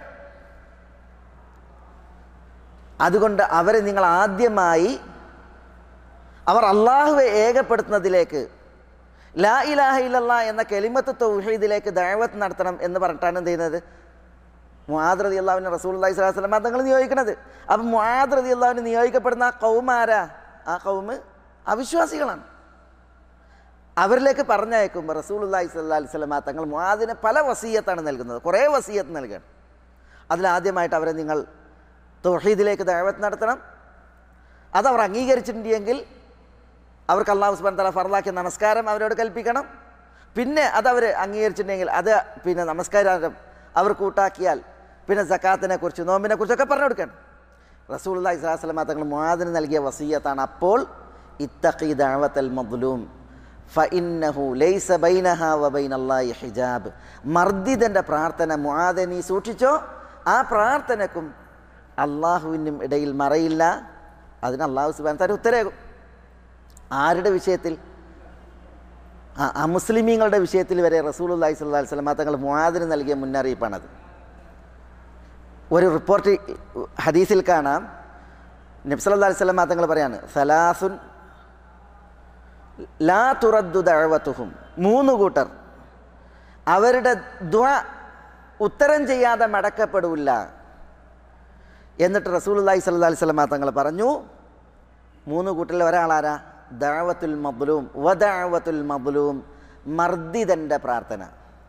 B: അതുകൊണ്ട് അവരെ നിങ്ങൾ ആദ്യമായി അവർ അള്ളാഹുവെ ഏകപ്പെടുത്തുന്നതിലേക്ക്, ലാ ഇലാഹ ഇല്ലല്ലാഹ് എന്ന കലിമത്ത് തൗഹീദിലേക്ക് ദഅവത്ത് നടത്തണം എന്ന് പറഞ്ഞിട്ടാണ് എന്ത് ചെയ്യുന്നത്? മുആദ് റളിയല്ലാഹുവിനെ റസൂലുള്ളാഹി സ്വല്ലല്ലാഹു അലൈഹി വസല്ലം തങ്ങൾ നിയോഗിക്കുന്നത്. അപ്പം മുആദ് റളിയല്ലാഹുവിന് നിയോഗിക്കപ്പെടുന്ന ആ ഖൗം ആരാ? ആ ഖൗം അവിശ്വാസികളാണ്. അവരിലേക്ക് പറഞ്ഞയക്കുമ്പോൾ റസൂലുള്ളാഹി സ്വല്ലല്ലാഹി അലൈഹി വസല്ലം തങ്ങൾ മുആദിന് പല വസിയത്താണ് നൽകുന്നത്, കുറേ വസിയത്ത് നൽകുകയാണ്. അതിലാദ്യമായിട്ട് അവരെ നിങ്ങൾ തൗഹീദിലേക്ക് ദഅവത്ത് നടത്തണം. അതവർ അംഗീകരിച്ചിട്ടുണ്ടെങ്കിൽ അവർക്ക് അല്ലാഹു സുബ്ഹാനഹു വ തആല ഫർളാക്കിയ നമസ്കാരം അവരോട് കൽപ്പിക്കണം. പിന്നെ അതവർ അംഗീകരിച്ചിട്ടുണ്ടെങ്കിൽ അത് പിന്നെ നമസ്കാരം അവർ കൂട്ടാക്കിയാൽ പിന്നെ സക്കാത്തിനെ കുറിച്ച് നോമ്പിനെ കുറിച്ചൊക്കെ പറഞ്ഞു കൊടുക്കണം. റസൂലുള്ളാഹി സ്വല്ലല്ലാഹി അലൈഹി വസല്ലം തങ്ങൾ മുആദിന് നൽകിയ വസിയത്താണ്. അപ്പോൾ ഇത്തഖി ദഅവത്തൽ മദ്ലൂം ഫഇന്നഹു ലൈസ ബൈനഹാ വബൈനല്ലാഹി ഹിജാബ്. മർദിദൻ്റെ പ്രാർത്ഥന മുആദേ നീ സൂക്ഷിച്ചോ, ആ പ്രാർത്ഥനക്കും അള്ളാഹുവിനും ഇടയിൽ മറയില്ല. അതിന് അള്ളാഹു സുബ്ഹാനഹു വ തആല ഉത്തരേകും. ആരുടെ വിഷയത്തിൽ? ആ അമുസ്ലിമീങ്ങളുടെ വിഷയത്തിൽ വരെ റസൂലുള്ളാഹി സ്വല്ലല്ലാഹി അലൈഹി വസല്ലം തങ്ങൾ മുആദിന് നൽകിയ മുന്നറിയിപ്പാണത്. ഒരു റിപ്പോർട്ട് ഹദീസിൽ കാണാം, നബി സല്ലല്ലാഹു അലൈഹി വസല്ലം തങ്ങൾ പറയാണ്, സലാസുൻ ലാ തുറദ്ദു ദഅവതുഹും, മൂന്ന് കൂട്ടർ അവരുടെ ദുആ ഉത്തരം ചെയ്യാതെ മടക്കപ്പെടില്ല. എന്നിട്ട് റസൂലുള്ളാഹി സ്വല്ലല്ലാഹി അലൈഹി വസല്ലം തങ്ങൾ പറഞ്ഞു, മൂന്ന് കൂട്ടരിൽ ഒരാളാരാ? ദഅവത്തുൽ മദ്ലൂം വദഅവത്തുൽ മദ്ലൂം, മർദിദൻ്റെ പ്രാർത്ഥന.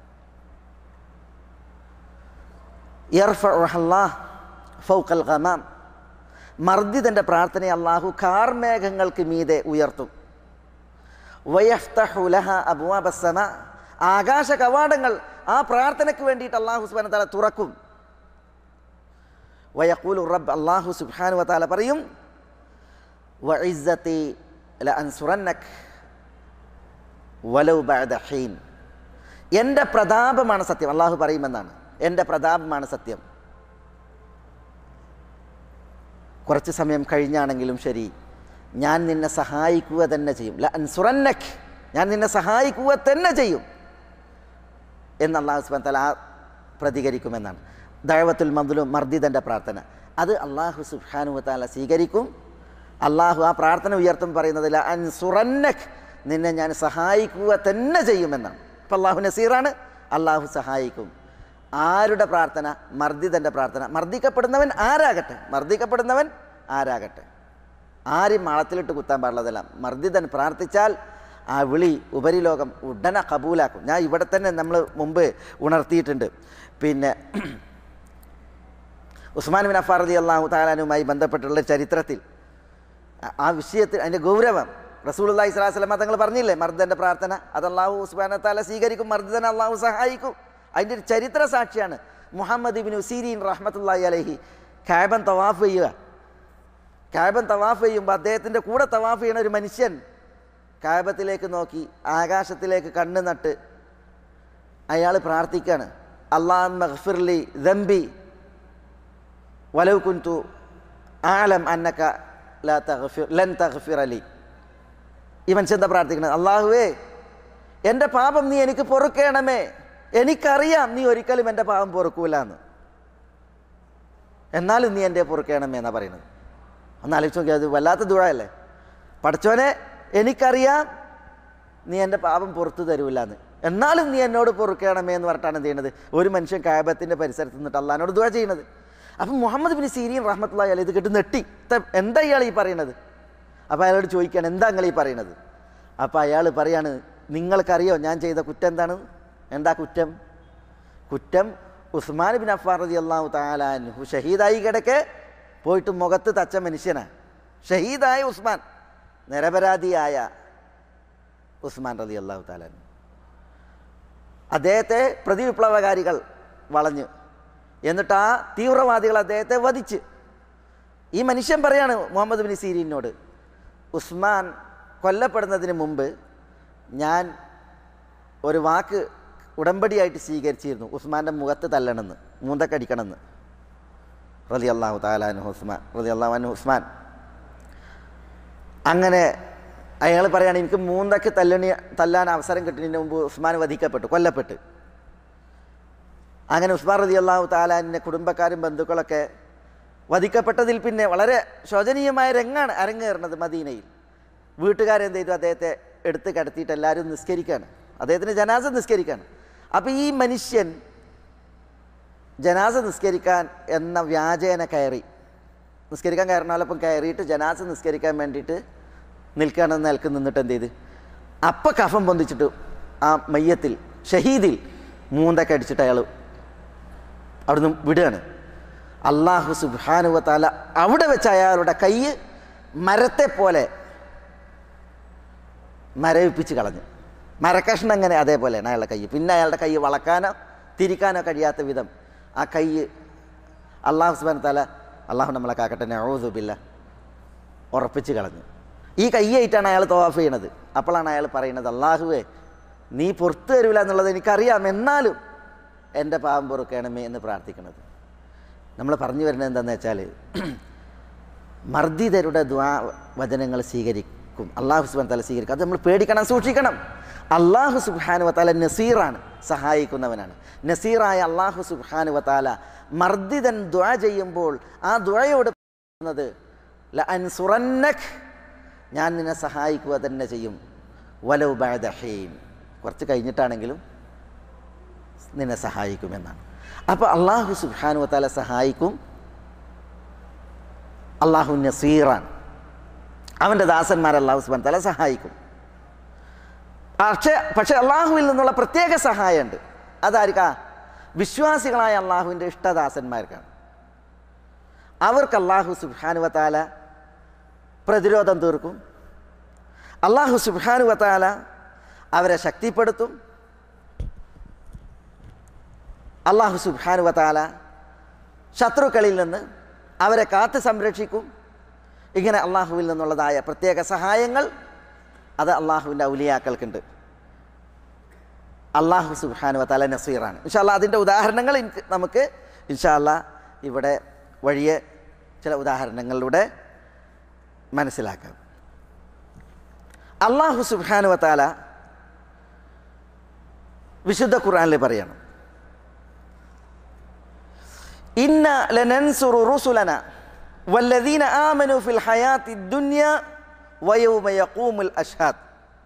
B: യർഫഉഹല്ലാഹ് ഫൗഖൽ ഗമാം, മർദിദൻ്റെ പ്രാർത്ഥനയെ അല്ലാഹു കാർമേഘങ്ങൾക്ക് മീതെ ഉയർത്തും. വയഫ്തഹു ലഹാ അബ്വാബസ് സമാ, ആകാശ കവാടങ്ങൾ ആ പ്രാർത്ഥനയ്ക്ക് വേണ്ടിയിട്ട് അല്ലാഹു സുബ്ഹാനഹു വ തആല തുറക്കും. വയഖൂലു റബ്ബ്, അല്ലാഹു സുബ്ഹാനഹു വ തആല പറയും, വഇസ്സതി ലഅൻസുറന്നക വലൗ ബഅദ ഹീൻ, എൻ്റെ പ്രതാപമാണ് സത്യം. അല്ലാഹു പറയുമെന്നാണ്, എൻ്റെ പ്രതാപമാണ് സത്യം. കുറച്ച് സമയം കഴിഞ്ഞാണെങ്കിലും ശരി, ഞാൻ നിന്നെ സഹായിക്കുക തന്നെ ചെയ്യും. ലഅൻസുറന്നക, ഞാൻ നിന്നെ സഹായിക്കുക തന്നെ ചെയ്യും എന്ന് അല്ലാഹു സുബ്ഹാനഹു വ തആല പ്രതികരിക്കുമെന്നാണ്. ദഅവത്തുൽ മദ്ലൂം, മർദിദൻ്റെ പ്രാർത്ഥന, അത് അല്ലാഹു സുബ്ഹാനഹു വ തആല സ്വീകരിക്കും. അള്ളാഹു ആ പ്രാർത്ഥന ഉയർത്തും പറയുന്നത് ലഅൻസുറന്നക, നിന്നെ ഞാൻ സഹായിക്കുക തന്നെ ചെയ്യുമെന്നാണ്. അപ്പം അള്ളാഹു നസീറാണ്, അള്ളാഹു സഹായിക്കും. ആരുടെ പ്രാർത്ഥന? മർദിദൻ്റെ പ്രാർത്ഥന. മർദ്ദിക്കപ്പെടുന്നവൻ ആരാകട്ടെ, മർദ്ദിക്കപ്പെടുന്നവൻ ആരാകട്ടെ, ആരും മാളത്തിലിട്ട് കുത്താൻ പാടുള്ളതല്ല. മർദിദൻ പ്രാർത്ഥിച്ചാൽ ആ വിളി ഉപരിലോകം ഉടനെ കബൂലാക്കും. ഞാൻ ഇവിടെ തന്നെ നമ്മൾ മുമ്പ് ഉണർത്തിയിട്ടുണ്ട്. പിന്നെ ഉസ്മാൻ ബിൻ അഫ്ഫാൻ റളിയല്ലാഹു തആല അൻഹുമായി ബന്ധപ്പെട്ടുള്ള ചരിത്രത്തിൽ ആ വിഷയത്തിൽ അതിൻ്റെ ഗൗരവം റസൂലുള്ളാഹി സ്വല്ലല്ലാഹി അലൈഹി വസല്ലം തങ്ങൾ പറഞ്ഞില്ലേ, മർദിദൻ്റെ പ്രാർത്ഥന അത് അല്ലാഹു സുബ്ഹാനഹു വ തആല സ്വീകരിക്കും, മർദിദനെ അല്ലാഹു സഹായിക്കും. അതിൻ്റെ ഒരു ചരിത്ര സാക്ഷിയാണ് മുഹമ്മദ് ഇബ്നു സീരീൻ റഹ്മത്തുള്ളാഹി അലൈഹി. കഅബൻ തവാഫ് ചെയ്യുക, കഅബൻ തവാഫ് ചെയ്യുമ്പോൾ അദ്ദേഹത്തിൻ്റെ കൂടെ തവാഫ് ചെയ്യുന്ന ഒരു മനുഷ്യൻ കഅബത്തിലേക്ക് നോക്കി ആകാശത്തിലേക്ക് കണ്ണ് നട്ട് അയാൾ പ്രാർത്ഥിക്കുകയാണ്, അല്ലാഹുമ്മ ഗ്ഫിർലി ദംബി വലൗ കുൻതു അഅലം അന്നക ലാ തഗ്ഫിർ ലൻ തഗ്ഫിർ ലി. ഈ മനുഷ്യൻ എന്താ പ്രാർത്ഥിക്കുന്നത്? അല്ലാഹുവേ, എൻ്റെ പാപം നീ എനിക്ക് പൊറുക്കണമേ, എനിക്കറിയാം നീ ഒരിക്കലും എൻ്റെ പാപം പൊറുക്കൂല എന്ന്, എന്നാലും നീ എൻ്റെ പൊറുക്കണമേ എന്നാണ് പറയുന്നത്. ഒന്ന് ആലോചിച്ച് നോക്കിയാൽ അത് വല്ലാത്ത ദുആ അല്ലേ. പടച്ചോനെ, എനിക്കറിയാം നീ എൻ്റെ പാപം പുറത്തു തരൂല എന്ന്, എന്നാലും നീ എന്നോട് പൊറുക്കണമേ എന്ന് പറഞ്ഞിട്ടാണ് എന്ത് ചെയ്യുന്നത്? ഒരു മനുഷ്യൻ കഅബത്തിൻ്റെ പരിസരത്ത് നിന്നിട്ട് അള്ളാഹിനോട് ദുആ ചെയ്യുന്നത്. അപ്പം മുഹമ്മദ് ബിൻ സീരീൻ റഹ്മത്തുള്ളാഹി അലൈഹി ഇത് കേട്ട് നെട്ടി, എന്താ ഇയാൾ ഈ പറയുന്നത്? അപ്പോൾ അയാളോട് ചോദിക്കുകയാണ്, എന്താ നിങ്ങൾ ഈ പറയുന്നത്? അപ്പോൾ അയാൾ പറയാണ്, നിങ്ങൾക്കറിയോ ഞാൻ ചെയ്ത കുറ്റം എന്താണ്? എന്താ കുറ്റം? കുറ്റം ഉസ്മാൻ ബിൻ അഫ്ഫാൻ റളിയല്ലാഹു തആല അൻഹു ഷഹീദായി കിടക്കെ പോയിട്ട് മുഖത്ത് തച്ച മനുഷ്യനാണ്. ഷഹീദായ ഉസ്മാൻ, നിരപരാധിയായ ഉസ്മാൻ റളിയല്ലാഹു തആല അൻഹു, അദ്ദേഹത്തെ പ്രതിവിപ്ലവകാരികൾ വളഞ്ഞു, എന്നിട്ട് ആ തീവ്രവാദികൾ അദ്ദേഹത്തെ വധിച്ച്. ഈ മനുഷ്യൻ പറയാണ് മുഹമ്മദ് ബിൻ സീരീനോട്, ഉസ്മാൻ കൊല്ലപ്പെടുന്നതിന് മുമ്പ് ഞാൻ ഒരു വാക്ക് ഉടമ്പടിയായിട്ട് സ്വീകരിച്ചിരുന്നു, ഉസ്മാൻ്റെ മുഖത്ത് തല്ലണമെന്ന്, മൂന്തക്കടിക്കണമെന്ന്. റളിയല്ലാഹു തആല അൻഹു ഉസ്മാൻ റളിയല്ലാഹു അൻഹു ഉസ്മാൻ അങ്ങനെ അയാൾ പറയാണ്, എനിക്ക് മൂന്തക്ക് തല്ലണി തല്ലാൻ അവസരം കിട്ടുന്നതിന് മുമ്പ് ഉസ്മാൻ വധിക്കപ്പെട്ടു, കൊല്ലപ്പെട്ട്. അങ്ങനെ ഉസ്മാൻ റളിയല്ലാഹു തആല അൻഹുവിൻ്റെ കുടുംബക്കാരും ബന്ധുക്കളൊക്കെ വധിക്കപ്പെട്ടതിൽ പിന്നെ വളരെ ശോചനീയമായ രംഗാണ് അരങ്ങേറുന്നത് മദീനയിൽ. വീട്ടുകാരെന്ത് ചെയ്തു? അദ്ദേഹത്തെ എടുത്ത് കിടത്തിയിട്ട് എല്ലാവരും നിസ്കരിക്കുകയാണ്, അദ്ദേഹത്തിന് ജനാസ നിസ്കരിക്കുകയാണ്. അപ്പോൾ ഈ മനുഷ്യൻ ജനാസ നിസ്കരിക്കാൻ എന്ന വ്യാജേന കയറി, നിസ്കരിക്കാൻ കയറണമല്ലപ്പം കയറിയിട്ട് ജനാസ നിസ്കരിക്കാൻ വേണ്ടിയിട്ട് നിൽക്കുകയാണെന്ന് നിൽക്ക് നിന്നിട്ട് എന്ത് ചെയ്ത് അപ്പം കഫം പൊന്തിച്ചിട്ട് ആ മയ്യത്തിൽ ഷഹീദിൽ മൂന്നൊക്കെ അടിച്ചിട്ട് അയാൾ അവിടുന്ന് വിടുകയാണ്. അള്ളാഹു സുബ്ഹാനഹു വ തആല അവിടെ വെച്ച് അയാളുടെ കൈ മരത്തെ പോലെ മരവിപ്പിച്ച് കളഞ്ഞു. മരക്കഷ്ണം അങ്ങനെ അതേപോലെയാണ് അയാളുടെ കൈ. പിന്നെ അയാളുടെ കൈ വളക്കാനോ തിരിക്കാനോ കഴിയാത്ത വിധം ആ കൈ അള്ളാഹു സുബ്ഹാനഹു വ തആല, അള്ളാഹു നമ്മളെ കാക്കട്ടെ, നഊദു ബില്ലാഹ്, ഉറപ്പിച്ച് കളഞ്ഞു. ഈ കൈയായിട്ടാണ് അയാൾ തവാഫ് ചെയ്യണത്. അപ്പോഴാണ് അയാൾ പറയുന്നത്, അള്ളാഹുവേ നീ പുറത്തു തരില്ല എന്നുള്ളത് എനിക്കറിയാം, എന്നാലും എൻ്റെ പാപം പൊറുക്കണമേ എന്ന് പ്രാർത്ഥിക്കുന്നത്. നമ്മൾ പറഞ്ഞു വരുന്നത് എന്താണെന്ന് വെച്ചാൽ, മർദ്ദിതരുടെ ദുആ വചനങ്ങൾ സ്വീകരിക്കും അള്ളാഹു സുബ്ഹാനഹു വ തആല സ്വീകരിക്കും. അത് നമ്മൾ പേടിക്കണം, സൂക്ഷിക്കണം. അള്ളാഹു സുബ്ഹാനഹു വ തആല നസീറാണ്, സഹായിക്കുന്നവനാണ്. നസീറായ അള്ളാഹു സുബ്ഹാനഹു വ തആല മർദ്ദിതൻ ദുആ ചെയ്യുമ്പോൾ ആ ദുആയോട് പറയുന്നത് ലഅൻസുറന്നക്, ഞാൻ നിന്നെ സഹായിക്കുക തന്നെ ചെയ്യും, വലൗ ബഅദ ഹീൻ, കുറച്ച് കഴിഞ്ഞിട്ടാണെങ്കിലും നിന്നെ സഹായിക്കുമെന്നാണ്. അപ്പോൾ അള്ളാഹു സുബ്ഹാനഹു വ തആല സഹായിക്കും. അള്ളാഹു നസീറാണ്, അവൻ്റെ ദാസന്മാരെ അള്ളാഹു സുബ്ഹാനഹു വ തആല സഹായിക്കും. പക്ഷേ പക്ഷേ അള്ളാഹുവിൽ നിന്നുള്ള പ്രത്യേക സഹായമുണ്ട്. അതായിരിക്കാ വിശ്വാസികളായ അള്ളാഹുവിൻ്റെ ഇഷ്ടദാസന്മാർക്കാണ്. അവർക്ക് അള്ളാഹു സുബ്ഹാനഹു വ തആല പ്രതിരോധം തീർക്കും. അള്ളാഹു സുബ്ഹാനഹു വ തആല അവരെ ശക്തിപ്പെടുത്തും. അള്ളാഹു സുബ്ഹാനഹു വ തആല ശത്രുക്കളിൽ നിന്ന് അവരെ കാത്ത് സംരക്ഷിക്കും. ഇങ്ങനെ അള്ളാഹുവിൽ നിന്നുള്ളതായ പ്രത്യേക സഹായങ്ങൾ അത് അള്ളാഹുവിൻ്റെ ഔലിയാക്കൾക്കുണ്ട്. അള്ളാഹു സുബ്ഹാനഹു വ തആല നസീറാണ്. ഇൻഷാ അല്ലാഹ് അതിൻ്റെ ഉദാഹരണങ്ങൾ നമുക്ക് ഇൻഷാ അല്ലാഹ് ഇവിടെ വഴിയെ ചില ഉദാഹരണങ്ങളിലൂടെ മനസ്സിലാക്കാം. അള്ളാഹു സുബ്ഹാനഹു വ തആല വിശുദ്ധ ഖുർആനിൽ പറയണം, ഇന്ന ലനൻസുറു റുസുലന വല്ലദീന ആമനു ഫിൽ ഹയാത്തി ദുനിയ വയൗമ യഖൂമുൽ അഷ്ഹാദ്.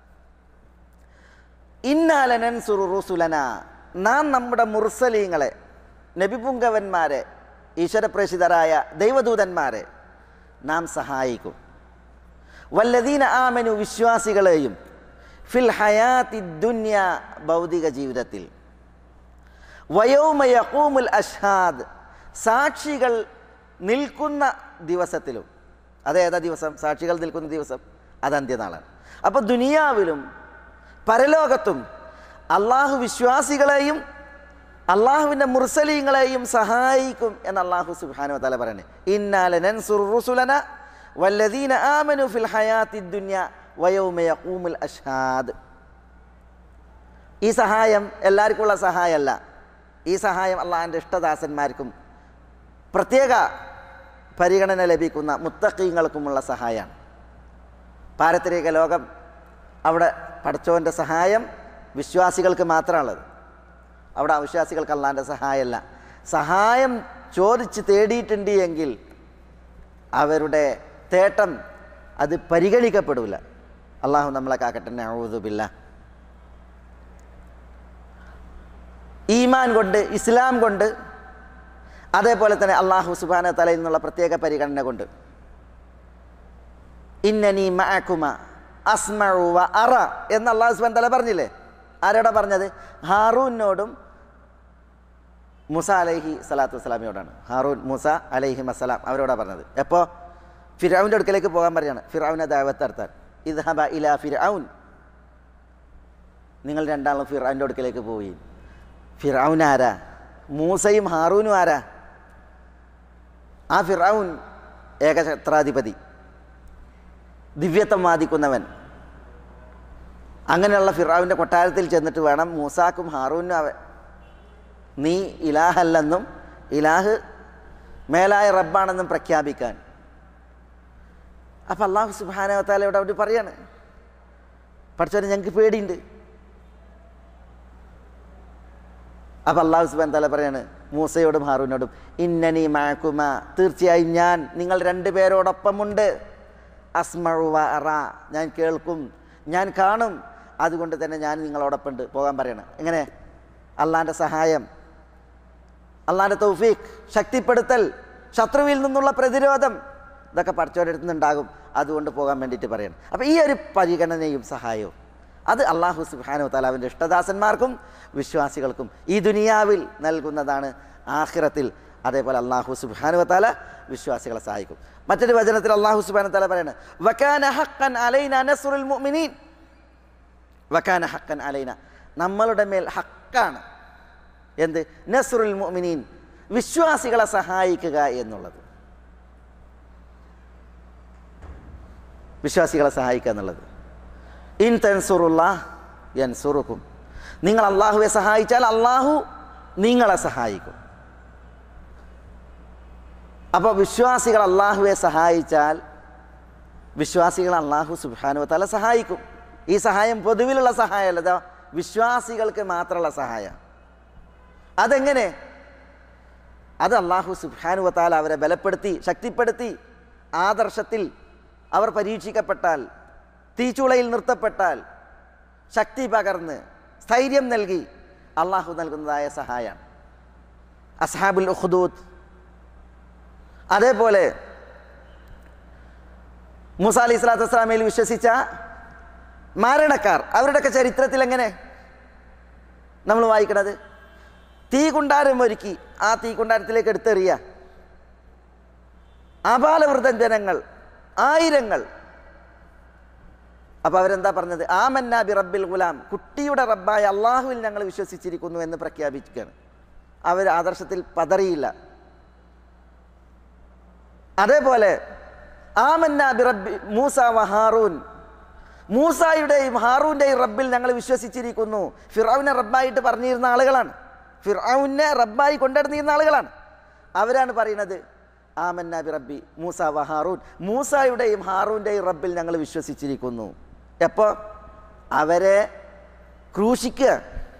B: ഇന്ന ലനൻസുറു റുസുലന, നാം നമ്മുടെ മുർസലീങ്ങളെ, നബിപുങ്കവന്മാരെ, ഈശ്വരപ്രേഷിതരായ ദൈവദൂതന്മാരെ നാം സഹായിക്കും. വല്ലദീന ആമനു, വിശ്വാസികളെയും, ഫിൽ ഹയാത്തി ദുനിയ, ഭൗതിക ജീവിതത്തിൽ, വയൗമ യഖൂമുൽ അഷ്ഹാദ്, സാക്ഷികൾ നിൽക്കുന്ന ദിവസത്തിലും. അതേതാ ദിവസം? സാക്ഷികൾ നിൽക്കുന്ന ദിവസം, അത് അന്ത്യനാളാണ്. അപ്പോൾ ദുനിയാവിലും പരലോകത്തും അള്ളാഹു വിശ്വാസികളെയും അള്ളാഹുവിൻ്റെ മുർസലീങ്ങളെയും സഹായിക്കും എന്ന് അള്ളാഹു സുബ്ഹാനഹു വ തആല പറയണേ. ഇന്നാ ലനൻസുറു റുസുലന വല്ലദീന ആമനു ഫിൽ ഹയാത്തി ദുനിയ വയൗമ യഖൂമുൽ അഷ്ഹാദ്. ഈ സഹായം എല്ലാവർക്കുമുള്ള സഹായമല്ല. ഈ സഹായം അള്ളാഹിൻ്റെ ഇഷ്ടദാസന്മാർക്കും പ്രത്യേക പരിഗണന ലഭിക്കുന്ന മുത്തഖീങ്ങൾക്കുമുള്ള സഹായമാണ്. പാരത്രിക ലോകം, അവിടെ പടച്ചോൻ്റെ സഹായം വിശ്വാസികൾക്ക് മാത്രമാണുള്ളത്. അവിടെ അവിശ്വാസികൾക്ക് അള്ളാഹിൻ്റെ സഹായമല്ല. സഹായം ചോദിച്ച് തേടിയിട്ടുണ്ട് എങ്കിൽ അവരുടെ തേട്ടം അത് പരിഗണിക്കപ്പെടില്ല. അള്ളാഹു നമ്മളെ കാക്കട്ടെ, നഊദു ബില്ലാഹ്. ഈമാൻ കൊണ്ട്, ഇസ്ലാം കൊണ്ട്, അതേപോലെ തന്നെ അള്ളാഹു സുബ്ഹാനഹു വ തആലയിൽ നിന്നുള്ള പ്രത്യേക പരിഗണന കൊണ്ട്, ഇന്നനി മഅകുമ അസ്മഉ വ അറ എന്ന് അള്ളാഹു സുബ്ഹാനഹു വ തആല പറഞ്ഞില്ലേ? ആരോടാ പറഞ്ഞത്? ഹാറൂനോടും മൂസ അലൈഹി സ്വലാത്തു വസ്സലാമിയോടാണ്. ഹാറൂൻ, മൂസ അലൈഹി വസ്സലാം അവരോടാ പറഞ്ഞത്. എപ്പോൾ? ഫിർഔൻ്റെ അടുക്കലേക്ക് പോകാൻ പറയാണ്. ഫിർഔനെ ദഅവത്ത് നടത്താൻ. ഇദ്ഹബ ഇലാ ഫിർഔൻ, നിങ്ങൾ രണ്ടാളും ഫിർഔൻ്റെ അടുക്കലേക്ക് പോയി. ഫിർഔൻ ആരാ? മൂസയും ഹാറൂനും ആരാ? ആ ഫിർഔൻ ഏകഛത്രാധിപതി, ദിവ്യത്വം വാദിക്കുന്നവൻ. അങ്ങനെയുള്ള ഫിർഔൻ്റെ കൊട്ടാരത്തിൽ ചെന്നിട്ട് വേണം മൂസാക്കും ഹാറൂനും അവ നീ ഇലാഹല്ലെന്നും ഇലാഹ് മേലായ റബ്ബാണെന്നും പ്രഖ്യാപിക്കാൻ. അപ്പം അള്ളാഹു സുബ്ഹാനഹു വ തആലയോട് അവിടെ പറയാണ്, പഠിച്ചവരെ ഞങ്ങൾക്ക് പേടിയുണ്ട്. അപ്പം അള്ളാഹു സുബ്ഹാനഹു വ തആല പറയാണ് മൂസയോടും ഹാറൂനോടും, ഇന്നനി മഅകുമ, തീർച്ചയായും ഞാൻ നിങ്ങൾ രണ്ടുപേരോടൊപ്പമുണ്ട്. അസ്മഉ വ അറ, ഞാൻ കേൾക്കും, ഞാൻ കാണും, അതുകൊണ്ട് തന്നെ ഞാൻ നിങ്ങളോടൊപ്പം ഉണ്ട്. പോകാൻ പറയണം. എങ്ങനെ? അള്ളാഹിൻ്റെ സഹായം, അള്ളാഹിൻ്റെ തൗഫീഖ്, ശക്തിപ്പെടുത്തൽ, ശത്രുവിൽ നിന്നുള്ള പ്രതിരോധം, ഇതൊക്കെ പഠിച്ചവരുടെ അടുത്ത് നിന്നുണ്ടാകും. അതുകൊണ്ട് പോകാൻ വേണ്ടിയിട്ട് പറയണം. അപ്പോൾ ഈ ഒരു പരിഗണനയും സഹായവും അത് അള്ളാഹു സുബ്ഹാനഹു വ തആല അവൻ്റെ ഇഷ്ടദാസന്മാർക്കും വിശ്വാസികൾക്കും ഈ ദുനിയാവിൽ നൽകുന്നതാണ്. ആഖിറത്തിൽ അതേപോലെ അള്ളാഹു സുബ്ഹാനഹു വ തആല വിശ്വാസികളെ സഹായിക്കും. മറ്റൊരു വചനത്തിൽ അള്ളാഹു സുബ്ഹാനഹു വ തആല പറയുന്നത് വകാന ഹഖ്ഖൻ അലൈനാ നസ്റുൽ മുഅ്മിനീൻ. വകാന ഹഖ്ഖൻ അലൈന, നമ്മളുടെ മേൽ ഹക്കാണ് എന്ത്? നസ്റുൽ മുഅ്മിനീൻ, വിശ്വാസികളെ സഹായിക്കുക എന്നുള്ളത്. വിശ്വാസികളെ സഹായിക്കുക എന്നുള്ളത്. ഇൻ തൻസുറുല്ലാഹ് യൻസുറുക്കും, നിങ്ങൾ അള്ളാഹുവെ സഹായിച്ചാൽ അള്ളാഹു നിങ്ങളെ സഹായിക്കും. അപ്പോൾ വിശ്വാസികൾ അള്ളാഹുവെ സഹായിച്ചാൽ വിശ്വാസികൾ അള്ളാഹു സുബ്ഹാനഹു വ തആല സഹായിക്കും. ഈ സഹായം പൊതുവിലുള്ള സഹായമല്ല, ഇതാ വിശ്വാസികൾക്ക് മാത്രമുള്ള സഹായം. അതെങ്ങനെ? അത് അള്ളാഹു സുബ്ഹാനഹു വ തആല അവരെ ബലപ്പെടുത്തി ശക്തിപ്പെടുത്തി ആദർശത്തിൽ അവർ പരീക്ഷിക്കപ്പെട്ടാൽ, തീച്ചുളയിൽ നിർത്തപ്പെട്ടാൽ ശക്തി പകർന്ന് സ്ഥൈര്യം നൽകി അള്ളാഹു നൽകുന്നതായ സഹായമാണ്. അസ്ഹാബുൽ ഉഖ്ദൂദ്, അതേപോലെ മൂസ അലൈഹി സ്വലാത്തു വസ്സലാമയിൽ വിശ്വസിച്ച മാരണക്കാർ, അവരുടെയൊക്കെ ചരിത്രത്തിൽ എങ്ങനെ നമ്മൾ വായിക്കണത്? തീ കുണ്ടാരം ഒരുക്കി ആ തീ കുണ്ടാരത്തിലേക്ക് എടുത്തെറിയ ആബാലവൃദ്ധ ജനങ്ങൾ ആയിരങ്ങൾ. അപ്പോൾ അവരെന്താ പറഞ്ഞത്? ആമന്നാ ബി റബ്ബിൽ ഗുലാം, കുട്ടിയുടെ റബ്ബായ അള്ളാഹുവിൽ ഞങ്ങൾ വിശ്വസിച്ചിരിക്കുന്നു എന്ന് പ്രഖ്യാപിക്കുകയാണ്. അവർ ആദർശത്തിൽ പതറിയില്ല. അതേപോലെ ആമന്നാ ബി റബ്ബി മൂസ വ ഹാറൂൻ, മൂസായുടെയും ഹാറൂൻ്റെയും റബ്ബിൽ ഞങ്ങൾ വിശ്വസിച്ചിരിക്കുന്നു. ഫിർഔനെ റബ്ബായിട്ട് പറഞ്ഞിരുന്ന ആളുകളാണ്, ഫിർഔനെ റബ്ബായി കൊണ്ടുവരുന്നിരുന്ന ആളുകളാണ്. അവരാണ് പറയുന്നത് ആമന്നാ ബി റബ്ബി മൂസ വ ഹാറൂൻ, മൂസായുടെയും ഹാറൂൻ്റെയും റബ്ബിൽ ഞങ്ങൾ വിശ്വസിച്ചിരിക്കുന്നു. എപ്പോൾ? അവരെ ക്രൂശിക്കുക.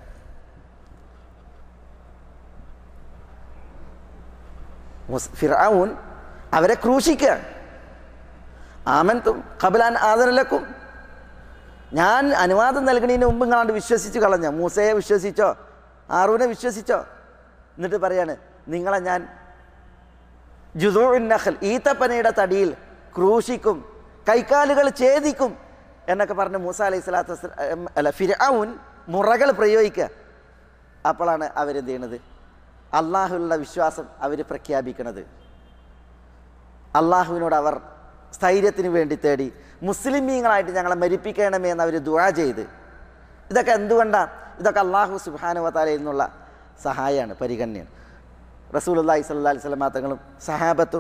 B: ഫിർഔൻ അവരെ ക്രൂശിക്കുക. ആമൻതും ഖബ്ല അൻ ആദന ലക്കും, ഞാൻ അനുവാദം നൽകുന്നതിന് മുമ്പ് നിങ്ങളാണ്ട് വിശ്വസിച്ച് കളഞ്ഞ. മൂസയെ വിശ്വസിച്ചോ ഹാറൂനെ വിശ്വസിച്ചോ? എന്നിട്ട് പറയാണ് നിങ്ങളെ ഞാൻ ജുദൂഉൻ നഖൽ, ഈത്തപ്പനയുടെ തടിയിൽ ക്രൂശിക്കും, കൈക്കാലുകൾ ഛേദിക്കും എന്നൊക്കെ പറഞ്ഞ് മൂസ അലൈഹി സ്വലാത്തു വസ്സലാം അല്ല ഫിർഔൻ മുറകൾ പ്രയോഗിക്കുക. അപ്പോഴാണ് അവരെന്ത് ചെയ്യണത്? അള്ളാഹുവിലുള്ള വിശ്വാസം അവർ പ്രഖ്യാപിക്കുന്നത്. അള്ളാഹുവിനോട് അവർ സ്ഥൈര്യത്തിന് വേണ്ടി തേടി മുസ്ലിമീങ്ങളായിട്ട് ഞങ്ങളെ മരിപ്പിക്കണമേ എന്ന് അവർ ദുആ ചെയ്ത്. ഇതൊക്കെ എന്തുകൊണ്ടാണ്? ഇതൊക്കെ അള്ളാഹു സുബ്ഹാനഹു വ തആലയിൽ നിന്നുള്ള സഹായമാണ്, പരിഗണനയാണ്. റസൂലുള്ളാഹി സ്വല്ലല്ലാഹി അലൈഹി വസല്ലം തങ്ങളും സഹാബത്തും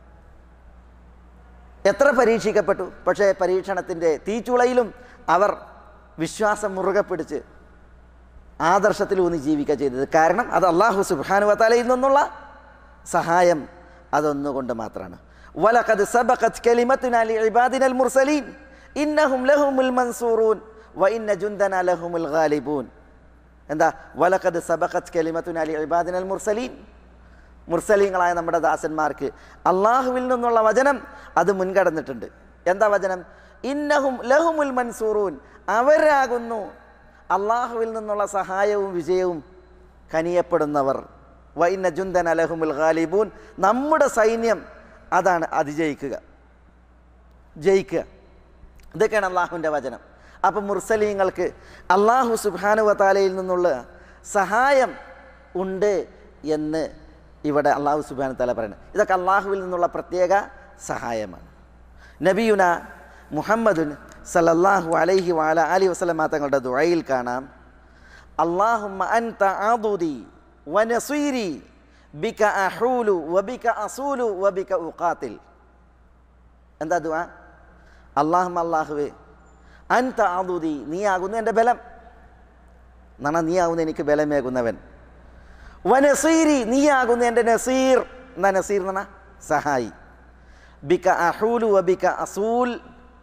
B: എത്ര പരീക്ഷിക്കപ്പെട്ടു. പക്ഷേ പരീക്ഷണത്തിൻ്റെ തീച്ചുളയിലും അവർ വിശ്വാസം മുറുകെ പിടിച്ച് ആദർശത്തിലൂന്നി ജീവിക്കുക ചെയ്തത്. കാരണം അത് അള്ളാഹു സുബ്ഹാനഹു വ തആലയിൽ നിന്നുള്ള സഹായം അതൊന്നുകൊണ്ട് മാത്രമാണ്. വലഖദ് സബഖത് കലിമത്തുനാ ലിഇബാദിനൽ മുർസലീൻ ഇന്നഹും ലഹുമുൽ മൻസൂറൂൻ വ ഇന്ന ജുൻദനാ ലഹുമുൽ ഗാലിബൂൻ. എന്താ? വലഖദ് സബഖത് കലിമത്തുനാ ലിഇബാദിനൽ മുർസലീൻ, മുർസലീങ്ങളായ നമ്മുടെ ദാസന്മാർക്ക് അള്ളാഹുവിൽ നിന്നുള്ള വചനം അത് മുൻകടന്നിട്ടുണ്ട്. എന്താ വചനം? ഇന്നഹും ലഹുമുൽ മൻസൂറൂൻ, അവരാകുന്നു അള്ളാഹുവിൽ നിന്നുള്ള സഹായവും വിജയവും കനിയപ്പെടുന്നവർ. വ ഇന്ന ജുൻദനാ ലഹുമുൽ ഗാലിബൂൻ, നമ്മുടെ സൈന്യം അതാണ് അതിജയിക്കുക, ജയിക്കുക. ഇതൊക്കെയാണ് അള്ളാഹുവിൻ്റെ വചനം. അപ്പം മുർസലീങ്ങൾക്ക് അള്ളാഹു സുബ്ഹാനഹു വ തആലയിൽ നിന്നുള്ള സഹായം ഉണ്ട് എന്ന് ഇവിടെ അള്ളാഹു സുബ്ഹാനഹു വ തആല പറയുന്നത്. ഇതൊക്കെ അള്ളാഹുവിൽ നിന്നുള്ള പ്രത്യേക സഹായമാണ്. നബിയുന മുഹമ്മദുൻ സല്ലല്ലാഹു അലൈഹി വഅല ആലിഹി വസല്ലമ തങ്ങളുടെ ദുആയിൽ കാണാം അല്ലാഹുമ്മ അൻത അദുദി വനസീരി ബിക അഹൂലു വബിക അസൂലു വബിക ഉഖാതിൽ. എന്താ ദുആ? അല്ലാഹുമ്മ അല്ലാഹുവേ അൻത അദുദി, നീയാകുന്നു എൻ്റെ ബലം, എന്നാണ് നീയാകുന്നു എനിക്ക് ബലമേകുന്നവൻ. വനസീരി, നീയാകുന്നു എൻ്റെ നസീർ, എന്നാ നസീർ എന്നാ സഹായി. ബിക അഹൂലു വബിക അസൂൽ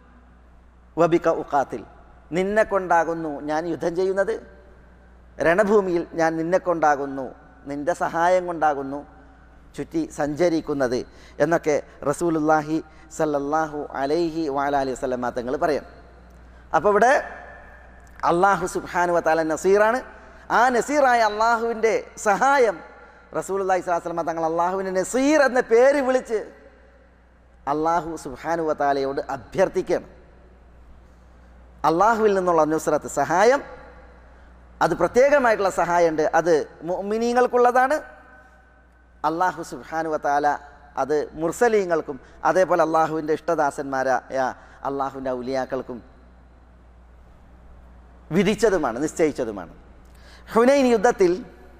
B: വബിക ഉഖാതിൽ, നിന്നെ കൊണ്ടാകുന്നു ഞാൻ യുദ്ധം ചെയ്യുന്നത്, രണഭൂമിയിൽ ഞാൻ നിന്നെ കൊണ്ടാകുന്നു, നിൻ്റെ സഹായം കൊണ്ടാകുന്നു ചുറ്റി സഞ്ചരിക്കുന്നത് എന്നൊക്കെ റസൂലുള്ളാഹി സല്ലല്ലാഹു അലൈഹി വഅല അലിഹി വസല്ലമ തങ്ങൾ പറയാം. അപ്പോൾ ഇവിടെ അള്ളാഹു സുബ്ഹാനഹു വ തആല നസീറാണ്. ആ നസീറായ അള്ളാഹുവിൻ്റെ സഹായം റസൂലുള്ളാഹി സ്വല്ലല്ലാഹു അലൈഹി വസല്ലമ തങ്ങൾ അള്ളാഹുവിൻ്റെ നസീർ എന്ന പേര് വിളിച്ച് അള്ളാഹു സുബ്ഹാനഹു വ തആലയോട് അഭ്യർത്ഥിക്കുകയാണ്. അള്ളാഹുവിൽ നിന്നുള്ള നുസ്രത്ത് സഹായം, അത് പ്രത്യേകമായിട്ടുള്ള സഹായമുണ്ട്. അത് മുഅ്മിനീങ്ങൾക്കുള്ളതാണ്. അള്ളാഹു സുബ്ഹാനഹു വ തആല അത് മുർസലീങ്ങൾക്കും അതേപോലെ അള്ളാഹുവിൻ്റെ ഇഷ്ടദാസന്മാരായ അള്ളാഹുവിൻ്റെ ഔലിയാക്കൾക്കും വിധിച്ചതുമാണ്, നിശ്ചയിച്ചതുമാണ്. ഹുനൈൻ യുദ്ധത്തിൽ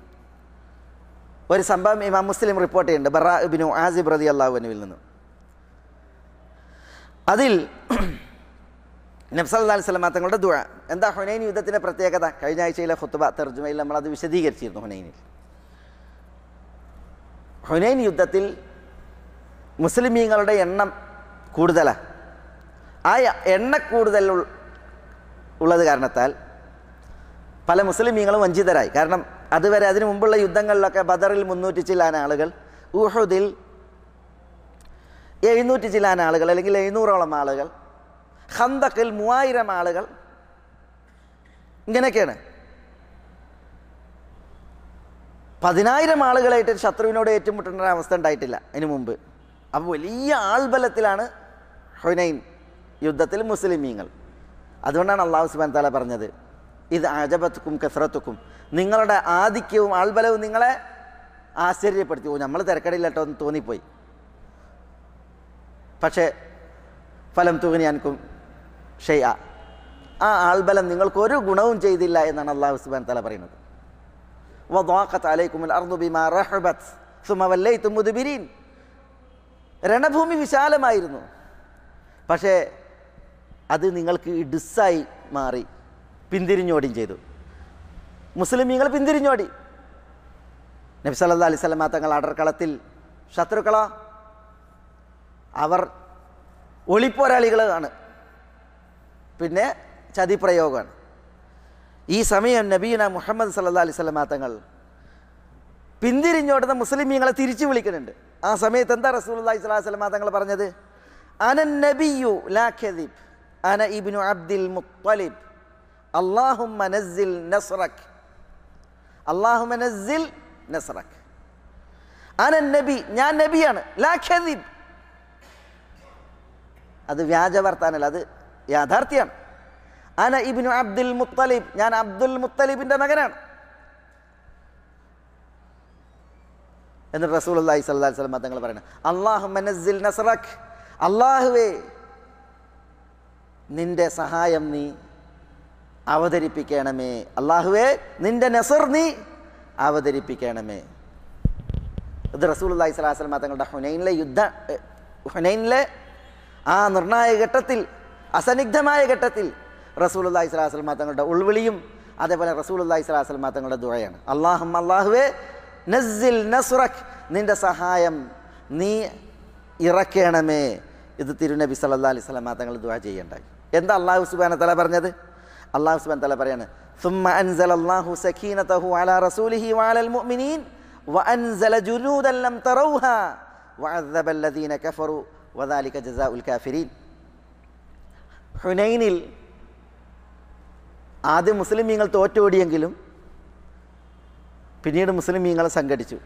B: ഒരു സംഭവം ഇമാം മുസ്ലിം റിപ്പോർട്ട് ചെയ്യുന്നുണ്ട് ബറാ ഇബ്നു ആസിബ് റളിയല്ലാഹു അൻഹുവിൽ നിന്ന്. അതിൽ നബി സല്ലല്ലാഹു അലൈഹി വസല്ലം തങ്ങളുടെ ദുആ എന്താ? ഹുനൈൻ യുദ്ധത്തിൻ്റെ പ്രത്യേകത കഴിഞ്ഞ ആഴ്ചയിലെ ഖുത്ബ തർജുമയിൽ നമ്മളത് വിശദീകരിച്ചിരുന്നു. ഹുനൈനിൽ ഹുനൈൻ യുദ്ധത്തിൽ മുസ്ലിമീങ്ങളുടെ എണ്ണം കൂടുതലാണ്. ആ എണ്ണ കൂടുതൽ ഉള്ളത് കാരണത്താൽ പല മുസ്ലിമീങ്ങളും വഞ്ചിതരായി. കാരണം അതുവരെ അതിനു മുമ്പുള്ള യുദ്ധങ്ങളിലൊക്കെ ബദറിൽ മുന്നൂറ്റി ചില്ലാൻ ആളുകൾ, ഉഹുദിൽ എഴുന്നൂറ്റി ചില്ലാൻ ആളുകൾ അല്ലെങ്കിൽ എഴുന്നൂറോളം ആളുകൾ, ഖന്തഖിൽ മൂവായിരം ആളുകൾ, ഇങ്ങനെയൊക്കെയാണ്. പതിനായിരം ആളുകളായിട്ട് ശത്രുവിനോട് ഏറ്റുമുട്ടേണ്ട അവസ്ഥ ഉണ്ടായിട്ടില്ല അതിനു മുമ്പ്. അപ്പോൾ വലിയ ആൾബലത്തിലാണ് ഹുനൈൻ യുദ്ധത്തിൽ മുസ്ലിമീങ്ങൾ. അതുകൊണ്ടാണ് അല്ലാഹു സുബ്ഹാനഹു വ തആല പറഞ്ഞത്, ഇത് അജബത്തുക്കും കസ്റത്തുക്കും, നിങ്ങളുടെ ആധിക്യവും ആൾബലവും നിങ്ങളെ ആശ്ചര്യപ്പെടുത്തി. ഓ, നമ്മൾ തിരക്കടില്ല കേട്ടോ എന്ന് തോന്നിപ്പോയി. പക്ഷേ ഫലം തുഗ്നിയൻകും ഷൈഅ, ആ ആൾബലം നിങ്ങൾക്കൊരു ഗുണവും ചെയ്തില്ല എന്നാണ് അല്ലാഹു സുബ്ഹാനഹു വ തആല പറയുന്നത്. വദാഖത് അലൈക്കുമുൽ അർദു ബിമാ റഹബത് സുമ്മ വല്ലൈതും മുദ്ബിരീൻ. രണഭൂമി വിശാലമായിരുന്നു, പക്ഷേ അത് നിങ്ങൾക്ക് ഇടുസായി മാറി, പിന്തിരിഞ്ഞോടുകയും ചെയ്തു. മുസ്ലിമീങ്ങൾ പിന്തിരിഞ്ഞോടി. നബി സല്ലല്ലാഹു അലൈഹി വസല്ലം തങ്ങൾ അടർക്കളത്തിൽ ശത്രുക്കളോ അവർ ഒളിപ്പോരാളികളാണ്, പിന്നെ ചതിപ്രയോഗമാണ്. ഈ സമയം നബീന മുഹമ്മദ് സല്ലല്ലാഹു അലൈഹി വസല്ലം തങ്ങൾ പിന്തിരിഞ്ഞോടുന്ന മുസ്ലിമീങ്ങളെ തിരിച്ചു വിളിക്കുന്നുണ്ട്. ആ സമയത്ത് എന്താ റസൂലുള്ളാഹി സ്വല്ലല്ലാഹു അലൈഹി വസല്ലം തങ്ങൾ പറഞ്ഞത്? അനൻ നബിയ്യു ലാ കദിബ് അന ഇബ്നു അബ്ദിൽ മുത്തലിബ് അല്ലാഹുമ്മ നസ്സിൽ നസ്റക് അല്ലാഹുമ്മ നസ്സിൽ നസ്റക്. അനൻ നബി, ഞാൻ നബിയാണ്. ലാ കദിബ്, അത് വ്യാജവർത്താനല്ല, അത് യാഥാർത്ഥ്യമാണ്. അന ഇബ്നു അബ്ദുൽ മുത്തലിബ്, ഞാൻ അബ്ദുൽ മുത്തലിബിൻ്റെ മകനാണ്. എന്നിട്ട് റസൂലുള്ളാഹി സ്വല്ലല്ലാഹു അലൈഹി വസല്ലം തങ്ങൾ പറയുന്നത്, അല്ലാഹുമ്മ നസ്സിൽ നസ്റക്, അല്ലാഹുവേ നിന്റെ സഹായം നീ അവതരിപ്പിക്കണമേ, അല്ലാഹുവേ നിന്റെ നസർ നീ അവതരിപ്പിക്കണമേ. ഇത് റസൂലുള്ളാഹി സ്വല്ലല്ലാഹു അലൈഹി വസല്ലം തങ്ങളുടെ ഹുനൈനിലെ യുദ്ധ ഹുനൈനിലെ ആ നിർണായക ഘട്ടത്തിൽ, അസന്നിഗ്ധമായ ഘട്ടത്തിൽ റസൂലുള്ളാഹി സ്വല്ലല്ലാഹു അലൈഹി വസല്ലം തങ്ങളുടെ ഉൾവിളിയും അതേപോലെ റസൂലുള്ളാഹി സ്വല്ലല്ലാഹു അലൈഹി വസല്ലം തങ്ങളുടെ ദുആയാണ്. അല്ലാഹുമ്മ, അല്ലാഹുവേ നസ്സിൽ നസ്റക്, നിന്റെ സഹായം നീ ഇറക്കണമേ. ഇത് തിരുനബി സല്ലല്ലാഹു അലൈഹി വസല്ലം തങ്ങൾ ദുആ ചെയ്യണ്ടായി. എന്താ അല്ലാഹു സുബ്ഹാനഹു വ തആല പറഞ്ഞത്? അല്ലാഹു സുബ്ഹാനഹു വ തആല പറയാണ്, സുമ്മ അൻസലല്ലാഹു സകീനതഹു അലാ റസൂലിഹി വഅലൽ മുഅ്മിനീൻ വഅൻസല ജുനൂദൻ ലം തറൗഹാ വഅദ്ദബല്ലദീന കഫറു വദാലിക ജസാഉൽ കാഫിരീൻ. ഹുനൈനിൽ ആദ്യം മുസ്ലിമീങ്ങൾ തോറ്റോടിയെങ്കിലും പിന്നീട് മുസ്ലിമീങ്ങളെ സംഘടിച്ചു.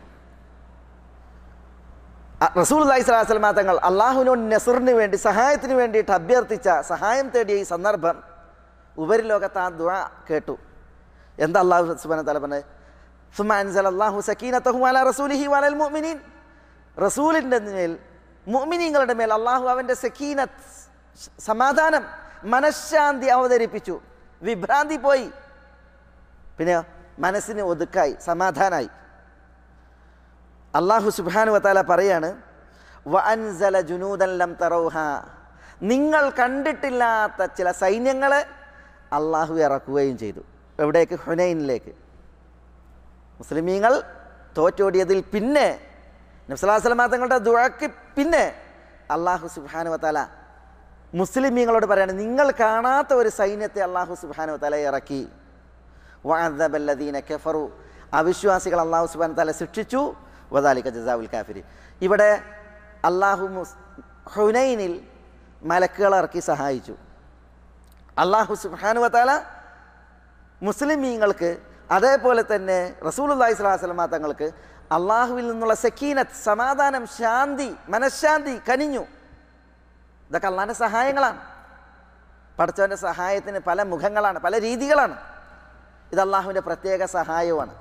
B: റസൂലുള്ളാഹി സ്വല്ലല്ലാഹു അലൈഹി വസല്ലം തങ്ങൾ അള്ളാഹുവിനോട് നസറിന് വേണ്ടി, സഹായത്തിന് വേണ്ടിയിട്ട് അഭ്യർത്ഥിച്ച, സഹായം തേടിയ ഈ സന്ദർഭം ഉപരിലോകത്ത് ആ ദുആ കേട്ടു. എന്താ അല്ലാഹു സുബ്ഹാനഹു വ തആല പറഞ്ഞത്? സുമ്മ അൻസലല്ലാഹു സകീനതഹു അലാ റസൂലിഹി വഅലൽ മുഅ്മിനീൻ, റസൂലിൻ്റെ മേൽ, മുഅ്മിനീങ്ങളുടെ മേൽ അള്ളാഹു അവൻ്റെ സക്കീനത്ത്, സമാധാനം, മനഃശാന്തി അവതരിപ്പിച്ചു. വിഭ്രാന്തി പോയി, പിന്നെ മനസ്സിന് ഒതുക്കായി, സമാധാനായി. അല്ലാഹു സുബ്ഹാനഹു വ തആല പറയാണ്, വഅൻസല ജുനൂദൻ ലം തറൗഹാ, നിങ്ങൾ കണ്ടിട്ടില്ലാത്ത ചില സൈന്യങ്ങളെ അള്ളാഹു ഇറക്കുകയും ചെയ്തു. എവിടേക്ക്? ഹുനൈനിലേക്ക്. മുസ്ലിമീങ്ങൾ തോറ്റോടിയതിൽ പിന്നെ നബി സല്ലല്ലാഹു അലൈഹി വസല്ലം തങ്ങളുടെ ദുആക്ക് പിന്നെ അള്ളാഹു സുബ്ഹാനഹു വ തആല മുസ്ലിമീങ്ങളോട് പറയാണ്, നിങ്ങൾ കാണാത്ത ഒരു സൈന്യത്തെ അള്ളാഹു സുബ്ഹാനഹു വ തആല ഇറക്കി. വഅദ്ദബല്ലദീന കഫറു, അവിശ്വാസികൾ അള്ളാഹു സുബ്ഹാനഹു വ തആല ശിക്ഷിച്ചു. വദാലിക ജസാഉൽ കാഫിരീൻ. ഇവിടെ അള്ളാഹു ഹുനൈനിൽ മലക്കുകളെ ഇറക്കി സഹായിച്ചു. അള്ളാഹു സുബ്ഹാനഹു വ തആല മുസ്ലിമീങ്ങൾക്ക് അതേപോലെ തന്നെ റസൂലുള്ളാഹി സ്വല്ലല്ലാഹു അലൈഹി വസല്ലം തങ്ങൾക്ക് അള്ളാഹുവിൽ നിന്നുള്ള സക്കീനത്ത്, സമാധാനം, ശാന്തി, മനഃശാന്തി കനിഞ്ഞു. ഇതൊക്കെ അള്ളാഹിൻ്റെ സഹായങ്ങളാണ്. പടച്ചവൻ്റെ സഹായത്തിന് പല മുഖങ്ങളാണ്, പല രീതികളാണ്. ഇത് അള്ളാഹുവിൻ്റെ പ്രത്യേക സഹായവുമാണ്.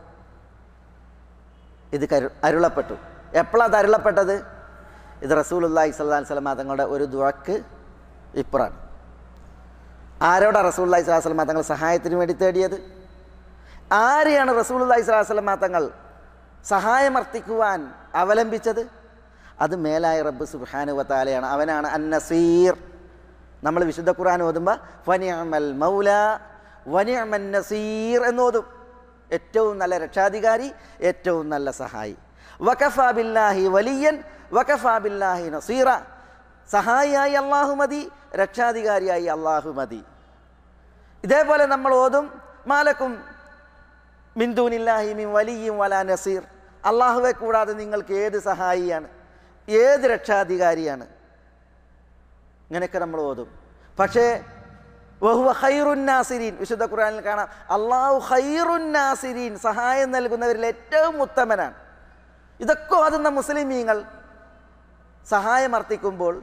B: ഇത് കരു അരുളപ്പെട്ടു. എപ്പോഴാണ് അത് അരുളപ്പെട്ടത്? ഇത് റസൂലുള്ളാഹി സ്വല്ലല്ലാഹു അലൈഹി വസല്ലം തങ്ങളുടെ ഒരു ദുആക്ക് ഇപ്പുറാണ്. ആരോടാണ് റസൂലുള്ളാഹി സ്വല്ലല്ലാഹു അലൈഹി വസല്ലം തങ്ങൾ സഹായത്തിന് വേണ്ടി തേടിയത്? ആരെയാണ് റസൂലുള്ളാഹി സ്വല്ലല്ലാഹു അലൈഹി വസല്ലം തങ്ങൾ സഹായമർത്ഥിക്കുവാൻ അവലംബിച്ചത്? അത് മേലായ റബ്ബ് സുബ്ഹാനഹു വ തആലയാണ്. അവനാണ് അൻ-നസീർ. നമ്മൾ വിശുദ്ധ ഖുർആൻ ഓതുമ്പോൾ വനിഅമൽ മൗല വനിഅമൻ നസീർ എന്നോതും. ഏറ്റവും നല്ല രക്ഷാധികാരി, ഏറ്റവും നല്ല സഹായി. വകഫാ ബില്ലാഹി വലിയൻ വകഫാ ബില്ലാഹി നസീറ. സഹായിയായി അള്ളാഹു മതി, രക്ഷാധികാരിയായി അള്ളാഹു മതി. ഇതേപോലെ നമ്മൾ ഓതും മാലക്കും മിൻ ദൂനില്ലാഹി മിൻ വലിയ്യിൻ വലാ നസീർ. അള്ളാഹുവെ കൂടാതെ നിങ്ങൾക്ക് ഏത് സഹായിയാണ്, ഏത് രക്ഷാധികാരിയാണ്? ഇങ്ങനെയൊക്കെ നമ്മൾ ഓതും. പക്ഷേ വഹുവ ഖൈറുൻ നാസിരീൻ, വിശുദ്ധ ഖുർആനിൽ കാണാം അള്ളാഹു ഖൈറുൻ നാസിരീൻ, സഹായം നൽകുന്നവരിൽ ഏറ്റവും ഉത്തമനാണ്. ഇതൊക്കെ ഓതുന്ന മുസ്ലിമീങ്ങൾ സഹായമർത്ഥിക്കുമ്പോൾ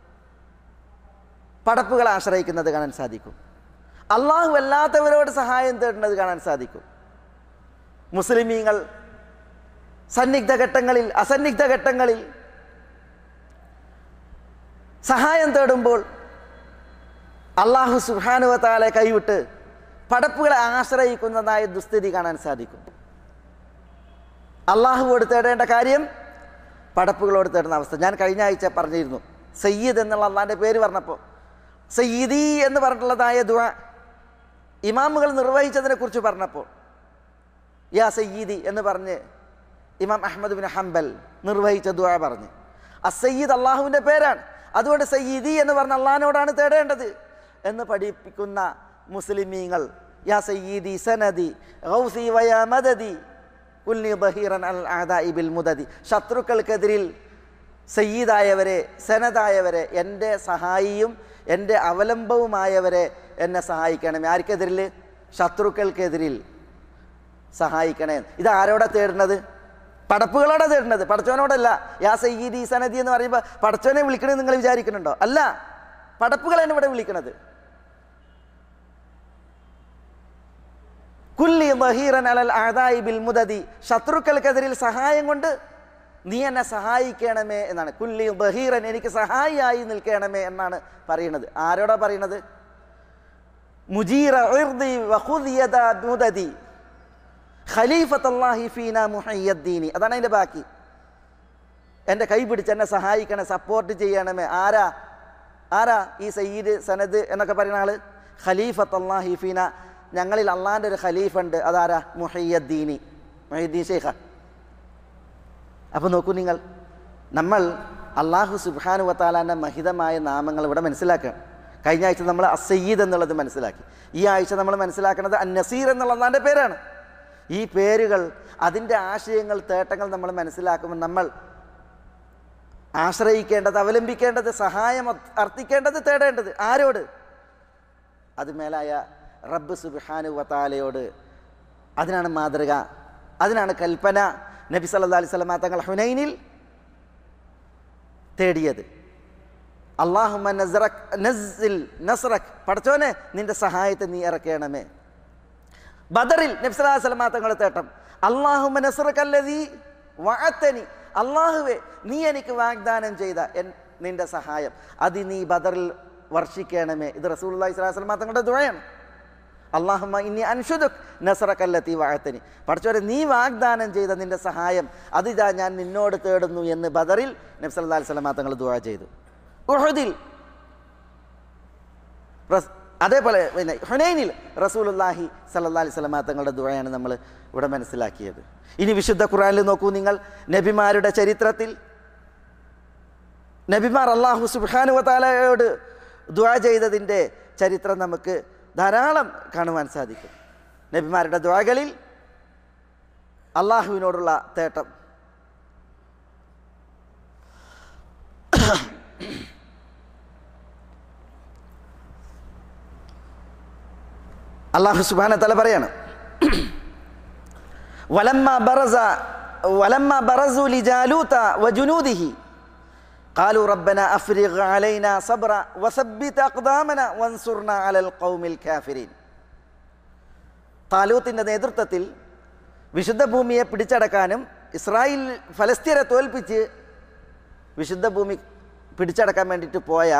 B: പടപ്പുകളെ ആശ്രയിക്കുന്നത് കാണാൻ സാധിക്കും. അള്ളാഹു അല്ലാത്തവരോട് സഹായം തേടുന്നത് കാണാൻ സാധിക്കും. മുസ്ലിമീങ്ങൾ സന്നിഗ്ധ ഘട്ടങ്ങളിൽ, അസന്നിഗ്ധ ഘട്ടങ്ങളിൽ സഹായം തേടുമ്പോൾ അള്ളാഹു സുബ്ഹാനഹു വ തആല കൈവിട്ട് പടപ്പുകളെ ആശ്രയിക്കുന്നതായ ദുസ്ഥിതി കാണാൻ സാധിക്കും. അള്ളാഹുവോട് തേടേണ്ട കാര്യം പടപ്പുകളോട് തേടുന്ന അവസ്ഥ. ഞാൻ കഴിഞ്ഞ ആഴ്ച പറഞ്ഞിരുന്നു, സയ്യിദ് എന്നുള്ള അള്ളാഹിൻ്റെ പേര് പറഞ്ഞപ്പോൾ സയ്യിദി എന്ന് പറഞ്ഞിട്ടുള്ളതായ ദുആ ഇമാമുകൾ നിർവഹിച്ചതിനെ കുറിച്ച് പറഞ്ഞപ്പോൾ യാ സയ്യിദി എന്ന് പറഞ്ഞ് ഇമാം അഹ്മദ് ബിൻ ഹംബൽ നിർവഹിച്ച ദുആ പറഞ്ഞ്, അസയ്യിദ് അള്ളാഹുവിൻ്റെ പേരാണ്. അതുകൊണ്ട് സയ്യിദി എന്ന് പറഞ്ഞ അള്ളാഹിനോടാണ് തേടേണ്ടത് എന്ന് പഠിപ്പിക്കുന്ന മുസ്ലിമീങ്ങൾ യാ സയ്യിദി സനദി ഗൗസി വയാ മദദി കുല്ലി ബഹീറൻ അൽ അദാഇ ബിൽ മുദദി. ശത്രുക്കൾക്കെതിരിൽ സയ്യിദായവരെ, സനദായവരെ, എൻ്റെ സഹായിയും എൻ്റെ അവലംബവുമായവരെ എന്നെ സഹായിക്കണമേ. ആർക്കെതിരിൽ? ശത്രുക്കൾക്കെതിരിൽ സഹായിക്കണേ. ഇത് ആരോടാ തേടുന്നത്? പടപ്പുകളോടെ തേടുന്നത്, പടച്ചവനോടല്ല. യാ സയ്യിദി സനദി എന്ന് പറയുമ്പോൾ പടച്ചവനെ വിളിക്കണമെന്ന് നിങ്ങൾ വിചാരിക്കുന്നുണ്ടോ? അല്ല, പടപ്പുകളാണ് ഇവിടെ വിളിക്കുന്നത്. കുല്ലി ബഹീറൻ അലൽ അദാഇ ബിൽ മുദദി, ശത്രുക്കൾക്കെതിരിൽ സഹായം കൊണ്ട് നീ എന്നെ സഹായിക്കണമേ എന്നാണ്. കുല്ലി ബഹീറൻ, എനിക്ക് സഹായിയായി നിൽക്കണമേ എന്നാണ് പറയുന്നത്. ആരോടാ പറയുന്നത്? മുജീറ ഇർദി വഖുദ് യദാ മുദദി ഖലീഫത്തല്ലാഹി ഫീനാ മുഹയ്യദ്ദീനി. അതാണ് അതിൻ്റെ ബാക്കി. എൻ്റെ കൈ പിടിച്ച് എന്നെ സഹായിക്കണേ, സപ്പോർട്ട് ചെയ്യണമേ. ആരാ ആരാ ഈ സയ്യിദ് സനദ് എന്നൊക്കെ പറയുന്ന ആള്? ഖലീഫത്തല്ലാഹി ഫീന, ഞങ്ങളിൽ അള്ളാഹിൻ്റെ ഒരു ഖലീഫ ഉണ്ട്. അതാരാ? മുഹയ്യദ്ദീനി, മുഹയ്യദ്ദീൻ ഷെയ്ഖ. അപ്പോൾ നോക്കൂ നിങ്ങൾ, നമ്മൾ അള്ളാഹു സുബ്ഹാനഹു വ തആലാൻ്റെ മഹിതമായ നാമങ്ങൾ ഇവിടെ മനസ്സിലാക്കണം. കഴിഞ്ഞ ആഴ്ച നമ്മൾ അസയ്യിദ് എന്നുള്ളത് മനസ്സിലാക്കി. ഈ ആഴ്ച നമ്മൾ മനസ്സിലാക്കുന്നത് അൻ നസീർ എന്നുള്ള അള്ളാഹിൻ്റെ പേരാണ്. ഈ പേരുകൾ, അതിൻ്റെ ആശയങ്ങൾ, തേട്ടങ്ങൾ നമ്മൾ മനസ്സിലാക്കുമ്പോൾ നമ്മൾ ആശ്രയിക്കേണ്ടത്, അവലംബിക്കേണ്ടത്, സഹായം അർത്ഥിക്കേണ്ടത്, തേടേണ്ടത് ആരോട്? അത് മേലായ റബ്ബ് സുബ്ഹാനഹു വ തആലയോട്. അതിനാണ് മാതൃക, അതിനാണ് കൽപ്പന. നബി സല്ലല്ലാഹു അലൈഹി വസല്ലം തങ്ങൾ ഹുനൈനിൽ തേടിയത് അല്ലാഹുമ്മ നസ്റക് നസ്സിൽ നസ്റക്, പടച്ചോനെ നിന്റെ സഹായത്തെ നീ ഇറക്കണമേ. ബദറിൽ നബി സല്ലല്ലാഹു അലൈഹി വസല്ലം തങ്ങൾ തേട്ടം അല്ലാഹുമ്മ നസ്റക അല്ലദീ വഅതനി, അല്ലാഹുവേ നീ എനിക്ക് വാഗ്ദാനം ചെയ്ത നിന്റെ സഹായം അത് നീ ബദറിൽ വർഷിക്കണമേ. ഇത് റസൂലുള്ളാഹി സ്വല്ലല്ലാഹു അലൈഹി വസല്ലം തങ്ങളുടെ ദുആയാണ്. അല്ലാഹുമ്മ ഇന്നി അൻഷുദുക് നസ്റക അല്ലദീ വഅതനി, പടച്ചോനെ നീ വാഗ്ദാനം ചെയ്ത നിന്റെ സഹായം അതിതാ ഞാൻ നിന്നോട് തേടുന്നു എന്ന് ബദറിൽ നബി സല്ലല്ലാഹു അലൈഹി വസല്ലം തങ്ങൾ ദുആ ചെയ്തു. ഉഹുദിൽ, അതേപോലെ പിന്നെ ഹുനൈനിൽ റസൂലുള്ളാഹി സ്വല്ലല്ലാഹു അലൈഹി വസല്ലം തങ്ങളുടെ ദുആയാണ് നമ്മൾ ഇവിടെ മനസ്സിലാക്കിയത്. ഇനി വിശുദ്ധ ഖുർആനിൽ നോക്കൂ നിങ്ങൾ, നബിമാരുടെ ചരിത്രത്തിൽ നബിമാർ അല്ലാഹു സുബ്ഹാനഹു വ തആലയോട് ദുആ ചെയ്തതിൻ്റെ ചരിത്രം നമുക്ക് ധാരാളം കാണുവാൻ സാധിക്കും. നബിമാരുടെ ദുആകളിൽ അള്ളാഹുവിനോടുള്ള തേട്ടം. അല്ലാഹു സുബ്ഹാനഹു വ തആല പറയാണ്, വലമ്മ ബറസ വലമ്മ ബറസു ലിജാലൂത വജുനൂദിഹി ഖാലു റബ്ബന അഫ്രിഗ് അലൈനാ സബ്റ വസബ്ബിത് അഖ്ദാമന വൻസുർനാ അലൽ ഖൗമിൽ കാഫിരീൻ. താലൂത്തിൻ്റെ നേതൃത്വത്തിൽ വിശുദ്ധ ഭൂമിയെ പിടിച്ചടക്കാനും ഇസ്രായേൽ ഫലസ്തീനെ തോൽപ്പിച്ച് വിശുദ്ധ ഭൂമി പിടിച്ചടക്കാൻ വേണ്ടിയിട്ട് പോയ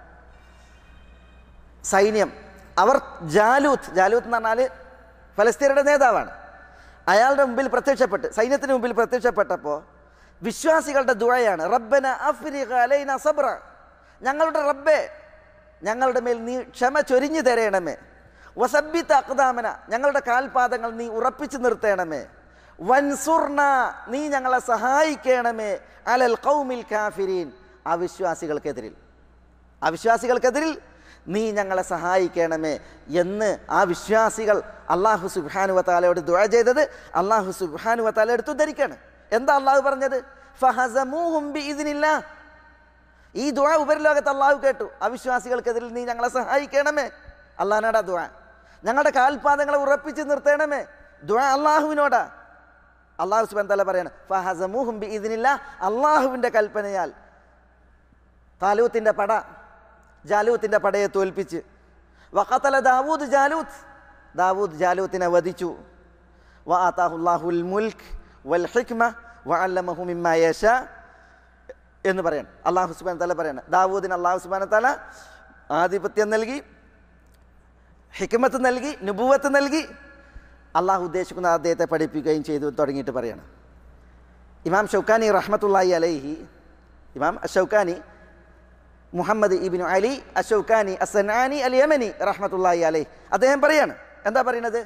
B: സൈന്യം, അവർ ജാലൂത്ത് ജാലൂത്ത് എന്ന് പറഞ്ഞാൽ ഫലസ്തീനയുടെ നേതാവാണ്. അയാളുടെ മുമ്പിൽ പ്രത്യക്ഷപ്പെട്ട് സൈന്യത്തിന് മുമ്പിൽ പ്രത്യക്ഷപ്പെട്ടപ്പോൾ വിശ്വാസികളുടെ ദുആയാണ് റബ്ബന അഫ്രിഗ് അലൈനാ സബ്റ, ഞങ്ങളുടെ റബ്ബേ ഞങ്ങളുടെ മേൽ നീ ക്ഷമ ചൊരിഞ്ഞു തരയണമേ, വസബ്ബിത് അഖ്ദാമന ഞങ്ങളുടെ കാൽപാദങ്ങൾ നീ ഉറപ്പിച്ചു നിർത്തണമേ, വൻസുർന നീ ഞങ്ങളെ സഹായിക്കണമേ, അലൽ ഖൗമിൽ കാഫിരീൻ അവിശ്വാസികൾക്കെതിരിൽ അവിശ്വാസികൾക്കെതിരിൽ നീ ഞങ്ങളെ സഹായിക്കണമേ എന്ന് ആ വിശ്വാസികൾ അല്ലാഹു സുബ്ഹാനഹു വ തആലയോട് ദുആ ചെയ്തത് അല്ലാഹു സുബ്ഹാനഹു വ തആല എടുത്തു ധരിക്കാണ്. എന്താ അല്ലാഹു പറഞ്ഞത്? ഫഹസമൂഹും ബിഇദ്നില്ലാഹ്. ഈ ദുആ ഉപരിലോകത്ത് അല്ലാഹു കേട്ടു. അവിശ്വാസികൾക്കെതിരിൽ നീ ഞങ്ങളെ സഹായിക്കണമേ, അല്ലാഹുവിനോടാ ദുആ. ഞങ്ങളുടെ കാൽപാദങ്ങളെ ഉറപ്പിച്ച് നിർത്തണമേ, ദുആ അല്ലാഹുവിനോടാ. അല്ലാഹു സുബ്ഹാനഹു വ തആല പറയാണ് ഫഹസമൂഹും ബിഇദ്നില്ലാഹ്, അല്ലാഹുവിൻ്റെ കൽപ്പനയാൽ താലൂത്തിൻ്റെ പട ജാലൂത്തിൻ്റെ പടയെ തോൽപ്പിച്ച്. വഖതല ദാവൂദ് ജാലൂത്ത്, ദാവൂദ് ജാലൂത്തിനെ വധിച്ചു. വആതാഹുല്ലാഹുൽ മുൽക്ക് വൽ ഹിക്മ വഅല്ലമഹു മിമ്മാ യശാ എന്ന് പറയാണ്. അല്ലാഹു സുബ്ഹാനഹു വ തആല പറയാണ് ദാവൂദിന് അല്ലാഹു സുബ്ഹാനഹു വ തആല ആധിപത്യം നൽകി, ഹിക്മത്ത് നൽകി, നുബുവത്ത് നൽകി. അള്ളാഹു ഉദ്ദേശിക്കുന്ന അദ്ദേഹത്തെ പഠിപ്പിക്കുകയും ചെയ്തു തുടങ്ങിയിട്ട് പറയാണ്. ഇമാം ഷൗക്കാനി റഹ്മത്തുള്ളാഹി അലൈഹി, ഇമാം അഷൗക്കാനി മുഹമ്മദ് ഇബ്നു അലി അഷൗക്കാനി അസ്സനാനി അൽ യമനി റഹ്മത്തുള്ളാഹി അലൈഹി അദ്ദേഹം പറയാണ്. എന്താ പറയുന്നത്?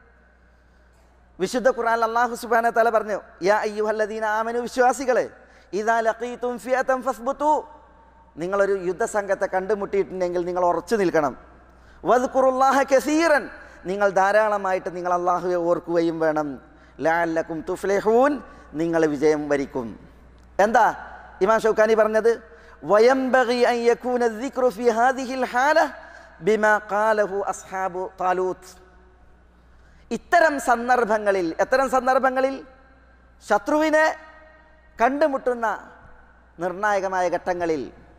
B: വിശുദ്ധ ഖുർആനിൽ അല്ലാഹു സുബ്ഹാനഹു വ തആല പറഞ്ഞു, യാ അയ്യുഹല്ലദീന ആമനു, വിശ്വാസികളെ, ഇദാ ലഖീതും ഫിഅതൻ ഫസ്ബുതു, നിങ്ങളൊരു യുദ്ധസംഘത്തെ കണ്ടുമുട്ടിയിട്ടുണ്ടെങ്കിൽ നിങ്ങൾ ഉറച്ചു നിൽക്കണം. വദ്കുറുല്ലാഹ കസീറൻ, നിങ്ങൾ ധാരാളമായിട്ട് നിങ്ങൾ അല്ലാഹുവെ ഓർക്കുകയും വേണം. ലഅല്ലകും തുഫ്ലിഹൂൻ, നിങ്ങൾ വിജയം വരിക്കും. എന്താ ഇമാം ഷൗക്കാനി പറഞ്ഞത്? വയംബഗി അൻ യകൂന الذിക്റു ഫീ ഹാദിഹിൽ ഹാല ബിമാ ഖാലഹു അസ്ഹാബു താലൂത്ത്. ഇത്തരം സന്ദർഭങ്ങളിൽ എത്തരം സന്ദർഭങ്ങളിൽ ശത്രുവിനെ കണ്ടുമുട്ടുന്ന നിർണായകമായ ഘട്ടങ്ങളിൽ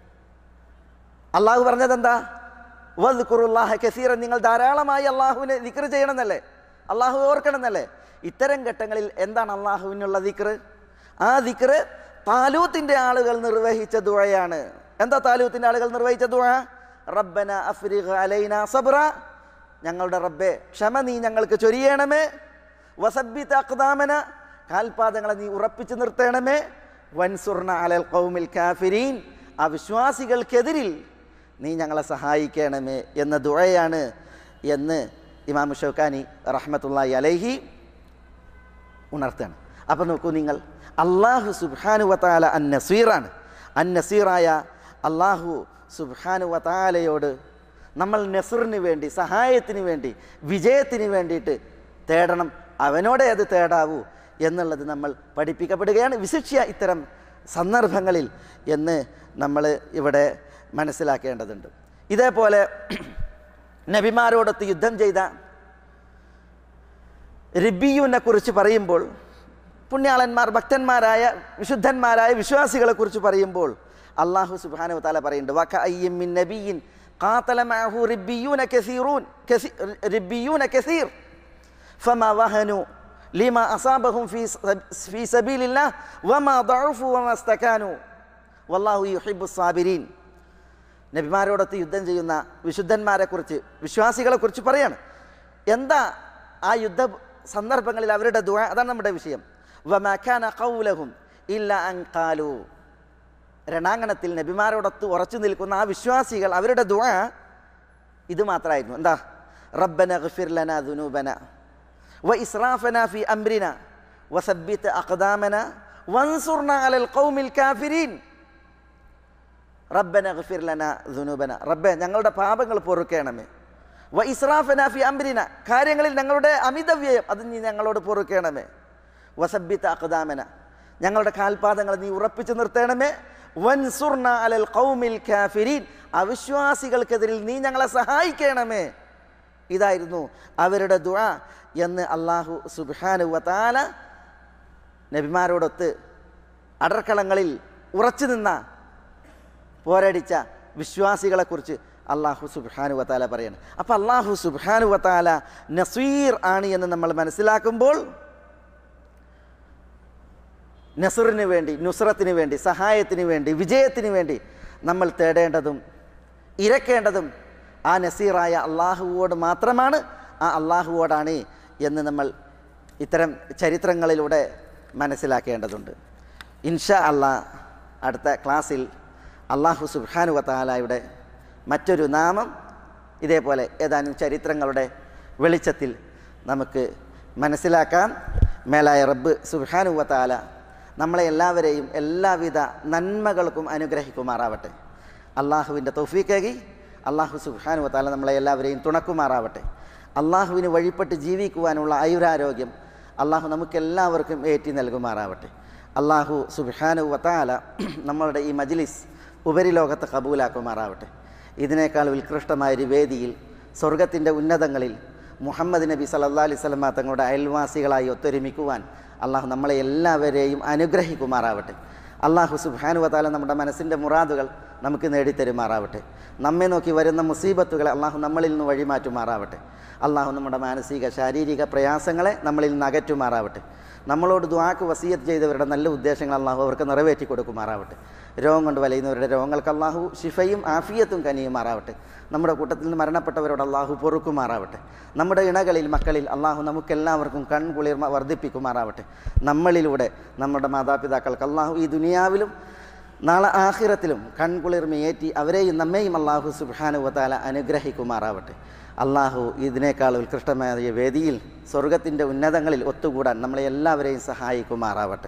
B: അള്ളാഹു പറഞ്ഞത് എന്താ? വദ്കുറുല്ലാഹ കസീറൻ, നിങ്ങൾ ധാരാളമായി അള്ളാഹുവിനെ ദിക്ർ ചെയ്യണമെന്നല്ലേ, അള്ളാഹു ഓർക്കണമെന്നല്ലേ. ഇത്തരം ഘട്ടങ്ങളിൽ എന്താണ് അള്ളാഹുവിനുള്ള ദിക്ർ? ആ ദിക്ർ താലൂത്തിൻ്റെ ആളുകൾ നിർവഹിച്ച ദുആയാണ്. എന്താ താലൂത്തിൻ്റെ ആളുകൾ നിർവഹിച്ച ദുആ? റബ്ബന അഫ്രിഗ് അലൈനാ സബ്റ, ഞങ്ങളുടെ റബ്ബേ ക്ഷമ നീ ഞങ്ങൾക്ക് ചൊരിയണമേ, വസബ്ബിത് അഖ്ദാമന കാൽപാദങ്ങളെ നീ ഉറപ്പിച്ചു നിർത്തണമേ, വൻസുർന അലൽ ഖൗമിൽ കാഫിരീൻ അവിശ്വാസികൾക്കെതിരിൽ നീ ഞങ്ങളെ സഹായിക്കണമേ എന്ന ദുആയാണ് എന്ന് ഇമാം ഷൗക്കാനി റഹ്മത്തുള്ളാഹി അലൈഹി ഉണർത്തുകയാണ്. അപ്പം നോക്കൂ നിങ്ങൾ, അല്ലാഹു സുബ്ഹാനഹു വ തആല അൻ നസീറാണ്. അൻ നസീറായ അല്ലാഹു സുബ്ഹാനഹു വ തആലയോട് നമ്മൾ നസറിന് വേണ്ടി, സഹായത്തിന് വേണ്ടി, വിജയത്തിന് വേണ്ടിയിട്ട് തേടണം. അവനോടെ അത് തേടാവൂ എന്നുള്ളത് നമ്മൾ പഠിപ്പിക്കപ്പെടുകയാണ്, വിശിഷ്യ ഇത്തരം സന്ദർഭങ്ങളിൽ എന്ന് നമ്മൾ ഇവിടെ മനസ്സിലാക്കേണ്ടതുണ്ട്. ഇതേപോലെ നബിമാരോടൊത്ത് യുദ്ധം ചെയ്ത റിബിയൂനെ കുറിച്ച് പറയുമ്പോൾ, പുണ്യാളന്മാർ, ഭക്തന്മാരായ വിശുദ്ധന്മാരായ വിശ്വാസികളെ കുറിച്ച് പറയുമ്പോൾ അല്ലാഹു സുബ്ഹാനഹു വ തആല പറയുന്നുണ്ട്, വകഅയ്യിൻ മിൻ നബിയ്യിൻ ഖാതല മഅഹു റിബിയൂന കസീറൂൻ റിബിയൂന കസീർ ഫമാ വഹനു ലിമാ അസാബഹും ഫീ ഫീ സബീലില്ലാഹ് വമാ ദഅഫു വമാ ഇസ്തകാനു വല്ലാഹു യുഹിബ്ബുസ് സാബിരീൻ. നബിമാരോടൊത്ത് യുദ്ധം ചെയ്യുന്ന വിശുദ്ധന്മാരെക്കുറിച്ച്, വിശ്വാസികളെക്കുറിച്ച് പറയാണ്. എന്താ ആ യുദ്ധ സന്ദർഭങ്ങളിൽ അവരുടെ ദുആ? അതാണ് നമ്മുടെ വിഷയം. വമാ കാന ഖൗലഹും ഇല്ലാ അൻ ഖാലു, രണാങ്കണത്തിൽ നബിമാരോടൊത്ത് ഉറച്ചു നിൽക്കുന്ന ആ വിശ്വാസികൾ അവരുടെ ദുആ ഇത് മാത്രമായിരുന്നു. എന്താ? റബ്ബന ഗഫിർ ലനാ ദുനൂബന വ ഇസ്റാഫന ഫീ അംരിന വസബ്ബിത് അഖ്ദാമന വൻസുർന അലൽ ഖൗമിൽ കാഫിരീൻ. റബ്ബന ഗഫിർ ലനാ ദുനൂബന, റബ്ബേ ഞങ്ങളുടെ പാപങ്ങൾ പൊറുക്കണമേ. വ ഇസ്റാഫന ഫീ അംരിന, കാര്യങ്ങളിൽ ഞങ്ങളുടെ അമിതവ്യയം അത് നീ ഞങ്ങളോട് പൊറുക്കണമേ. വസബ്ബിത് അഖ്ദാമന, ഞങ്ങളുടെ കാൽപാദങ്ങൾ നീ ഉറപ്പിച്ചു നിർത്തണമേ. വൻസുർന അലൽ ഖൗമിൽ കാഫിരീൻ, അവിശ്വാസികൾക്കെതിരിൽ നീ ഞങ്ങളെ സഹായിക്കണമേ. ഇതായിരുന്നു അവരുടെ ദുആ എന്ന് അല്ലാഹു സുബ്ഹാനഹു വ തആല നബിമാരോടൊത്ത് അടർക്കളങ്ങളിൽ ഉറച്ചു നിന്ന പോരടിച്ച വിശ്വാസികളെക്കുറിച്ച് അള്ളാഹു സുബ്ഹാനഹു വ തആല പറയാണ്. അപ്പോൾ അള്ളാഹു സുബ്ഹാനഹു വ തആല നസീർ ആണ് എന്ന് നമ്മൾ മനസ്സിലാക്കുമ്പോൾ നസറിന് വേണ്ടി, നുസ്രത്തിന് വേണ്ടി, സഹായത്തിന് വേണ്ടി, വിജയത്തിന് വേണ്ടി നമ്മൾ തേടേണ്ടതും ഇരക്കേണ്ടതും ആ നസീറായ അള്ളാഹുവോട് മാത്രമാണ്, ആ അള്ളാഹുവോടാണ് എന്ന് നമ്മൾ ഇത്തരം ചരിത്രങ്ങളിലൂടെ മനസ്സിലാക്കേണ്ടതുണ്ട്. ഇൻഷാ അല്ലാഹ് അടുത്ത ക്ലാസ്സിൽ അള്ളാഹു സുബ്ഹാനഹു വ തആലയുടെ മറ്റൊരു നാമം ഇതേപോലെ ഏതാനും ചരിത്രങ്ങളുടെ വെളിച്ചത്തിൽ നമുക്ക് മനസ്സിലാക്കാം. മേലായ റബ്ബ് സുബ്ഹാനഹു വ തആല നമ്മളെ എല്ലാവരെയും എല്ലാവിധ നന്മകൾക്കും അനുഗ്രഹിക്കുമാറാവട്ടെ. അള്ളാഹുവിൻ്റെ തൗഫീഖാകി അള്ളാഹു സുബ്ഹാനഹു വ തആല നമ്മളെ എല്ലാവരെയും തുണക്കുമാറാവട്ടെ. അള്ളാഹുവിന് വഴിപ്പെട്ട് ജീവിക്കുവാനുള്ള ആയുരാരോഗ്യം അള്ളാഹു നമുക്കെല്ലാവർക്കും ഏറ്റി നൽകുമാറാവട്ടെ. അള്ളാഹു സുബ്ഹാനഹു വ തആല നമ്മളുടെ ഈ മജ്ലിസ് ഉപരിലോകത്ത് കബൂലാക്കുമാറാവട്ടെ. ഇതിനേക്കാൾ ഉത്കൃഷ്ടമായൊരു വേദിയിൽ സ്വർഗത്തിൻ്റെ ഉന്നതങ്ങളിൽ മുഹമ്മദ് നബി സല്ലല്ലാഹു അലൈഹി വസല്ലം തങ്ങളുടെ അയൽവാസികളായി ഒത്തൊരുമിക്കുവാൻ അള്ളാഹു നമ്മളെ എല്ലാവരെയും അനുഗ്രഹിക്കുമാറാവട്ടെ. അള്ളാഹു സുബ്ഹാനഹു വ തആല നമ്മുടെ മനസ്സിൻ്റെ മുറാദുകൾ നമുക്ക് നേടിത്തരുമാറാവട്ടെ. നമ്മെ നോക്കി വരുന്ന മുസീബത്തുകളെ അള്ളാഹു നമ്മളിൽ നിന്ന് വഴിമാറ്റുമാറാവട്ടെ. അള്ളാഹു നമ്മുടെ മാനസിക ശാരീരിക പ്രയാസങ്ങളെ നമ്മളിൽ നിന്ന് അകറ്റുമാറാവട്ടെ. നമ്മളോട് ദുആക്ക് വസിയത്ത് ചെയ്തവരുടെ നല്ല ഉദ്ദേശങ്ങൾ അള്ളാഹു അവർക്ക് നിറവേറ്റി കൊടുക്കുമാറാവട്ടെ. രോഗം കൊണ്ട് വലയുന്നവരുടെ രോഗങ്ങൾക്ക് അള്ളാഹു ശിഫയും ആഫിയത്തും കനിയുമാറാവട്ടെ. നമ്മുടെ കൂട്ടത്തിൽ നിന്ന് മരണപ്പെട്ടവരോട് അള്ളാഹു പൊറുക്കുമാറാവട്ടെ. നമ്മുടെ ഇണകളിൽ മക്കളിൽ അള്ളാഹു നമുക്കെല്ലാവർക്കും കൺകുളിർമ വർദ്ധിപ്പിക്കുമാറാവട്ടെ. നമ്മളിലൂടെ നമ്മുടെ മാതാപിതാക്കൾക്ക് അള്ളാഹു ഈ ദുനിയാവിലും നാളെ ആഖിറത്തിലും കൺകുളിർമയേറ്റി അവരെയും നമ്മെയും അള്ളാഹു സുബ്ഹാനഹു വ തആല അനുഗ്രഹിക്കുമാറാവട്ടെ. അള്ളാഹു ഇതിനേക്കാൾ ഉത്കൃഷ്ടമായ വേദിയിൽ സ്വർഗത്തിൻ്റെ ഉന്നതങ്ങളിൽ ഒത്തുകൂടാൻ നമ്മളെ എല്ലാവരെയും സഹായിക്കുമാറാവട്ടെ.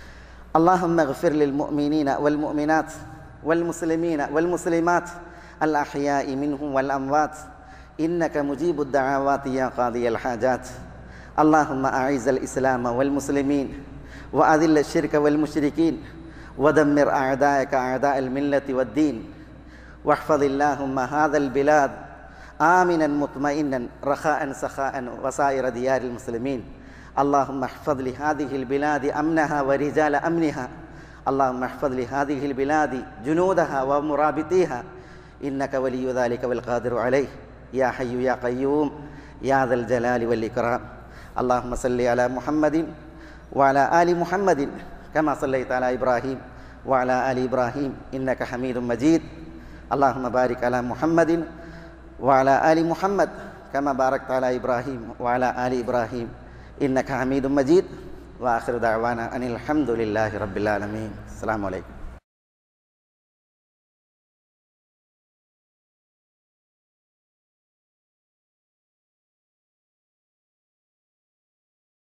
B: اللهم اغفر للمؤمنين والمؤمنات والمسلمين والمسلمات الأحياء منهم والأموات إنك مجيب الدعوات يا قاضي الحاجات. اللهم أعز الإسلام والمسلمين وأذل الشرك والمشركين ودمر أعداءك أعداء الملة والدين واحفظ اللهم هذا البلاد آمنا مطمئنا رخاء سخاء وسائر ديار المسلمين. اللهم احفظ لهذه البلاد أمنها ورجال أمنها. اللهم احفظ لهذه البلاد جنودها ومرابطيها إنك ولي ذلك والقادر عليه يا حي يا قيوم يا ذا الجلال والإكرام. اللهم صل على محمد وعلى آل محمد كما صليت على إبراهيم وعلى آل إبراهيم إنك حميد مجيد. اللهم بارك على محمد وعلى آل محمد كما باركت على إبراهيم وعلى آل إبراهيم إنك حميد مجيد. وآخر دعوانا أن الحمد لله رب العالمين. السلام عليكم.